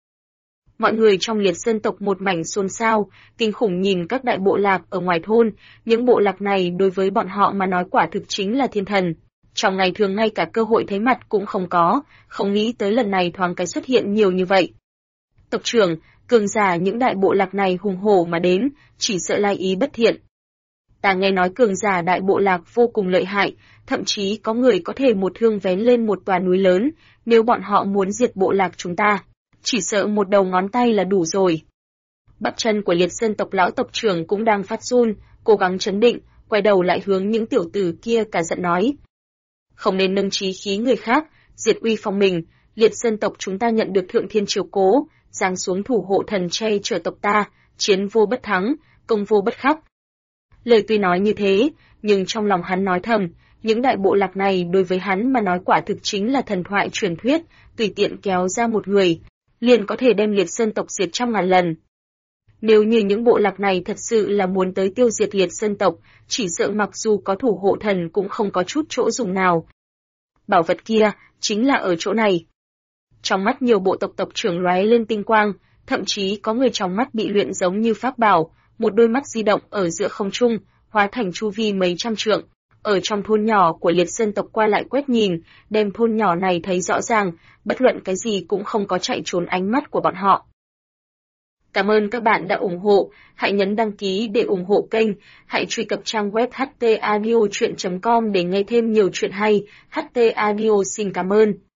Mọi người trong Liệt Sơn tộc một mảnh xôn xao, kinh khủng nhìn các đại bộ lạc ở ngoài thôn, những bộ lạc này đối với bọn họ mà nói quả thực chính là thiên thần. Trong ngày thường ngay cả cơ hội thấy mặt cũng không có, không nghĩ tới lần này thoáng cái xuất hiện nhiều như vậy. Tộc trưởng, cường giả những đại bộ lạc này hùng hổ mà đến, chỉ sợ lai ý bất thiện. Ta nghe nói cường giả đại bộ lạc vô cùng lợi hại, thậm chí có người có thể một thương vén lên một tòa núi lớn, nếu bọn họ muốn diệt bộ lạc chúng ta, chỉ sợ một đầu ngón tay là đủ rồi. Bắp chân của Liệt Sơn tộc lão tộc trưởng cũng đang phát run, cố gắng trấn định, quay đầu lại hướng những tiểu tử kia cả giận nói. Không nên nâng chí khí người khác, diệt uy phong mình, Liệt Sơn tộc chúng ta nhận được thượng thiên chiếu cố, giáng xuống thủ hộ thần che chở tộc ta, chiến vô bất thắng, công vô bất khắc. Lời tuy nói như thế, nhưng trong lòng hắn nói thầm, những đại bộ lạc này đối với hắn mà nói quả thực chính là thần thoại truyền thuyết, tùy tiện kéo ra một người, liền có thể đem Liệt Sơn tộc diệt trăm ngàn lần. Nếu như những bộ lạc này thật sự là muốn tới tiêu diệt Liệt Sơn tộc, chỉ sợ mặc dù có thủ hộ thần cũng không có chút chỗ dùng nào. Bảo vật kia, chính là ở chỗ này. Trong mắt nhiều bộ tộc tộc trưởng lóe lên tinh quang, thậm chí có người trong mắt bị luyện giống như pháp bảo, một đôi mắt di động ở giữa không trung, hóa thành chu vi mấy trăm trượng. Ở trong thôn nhỏ của Liệt Sơn tộc qua lại quét nhìn, đem thôn nhỏ này thấy rõ ràng, bất luận cái gì cũng không có chạy trốn ánh mắt của bọn họ. Cảm ơn các bạn đã ủng hộ, hãy nhấn đăng ký để ủng hộ kênh, hãy truy cập trang web htaudio.com để nghe thêm nhiều chuyện hay. HT Audio xin cảm ơn.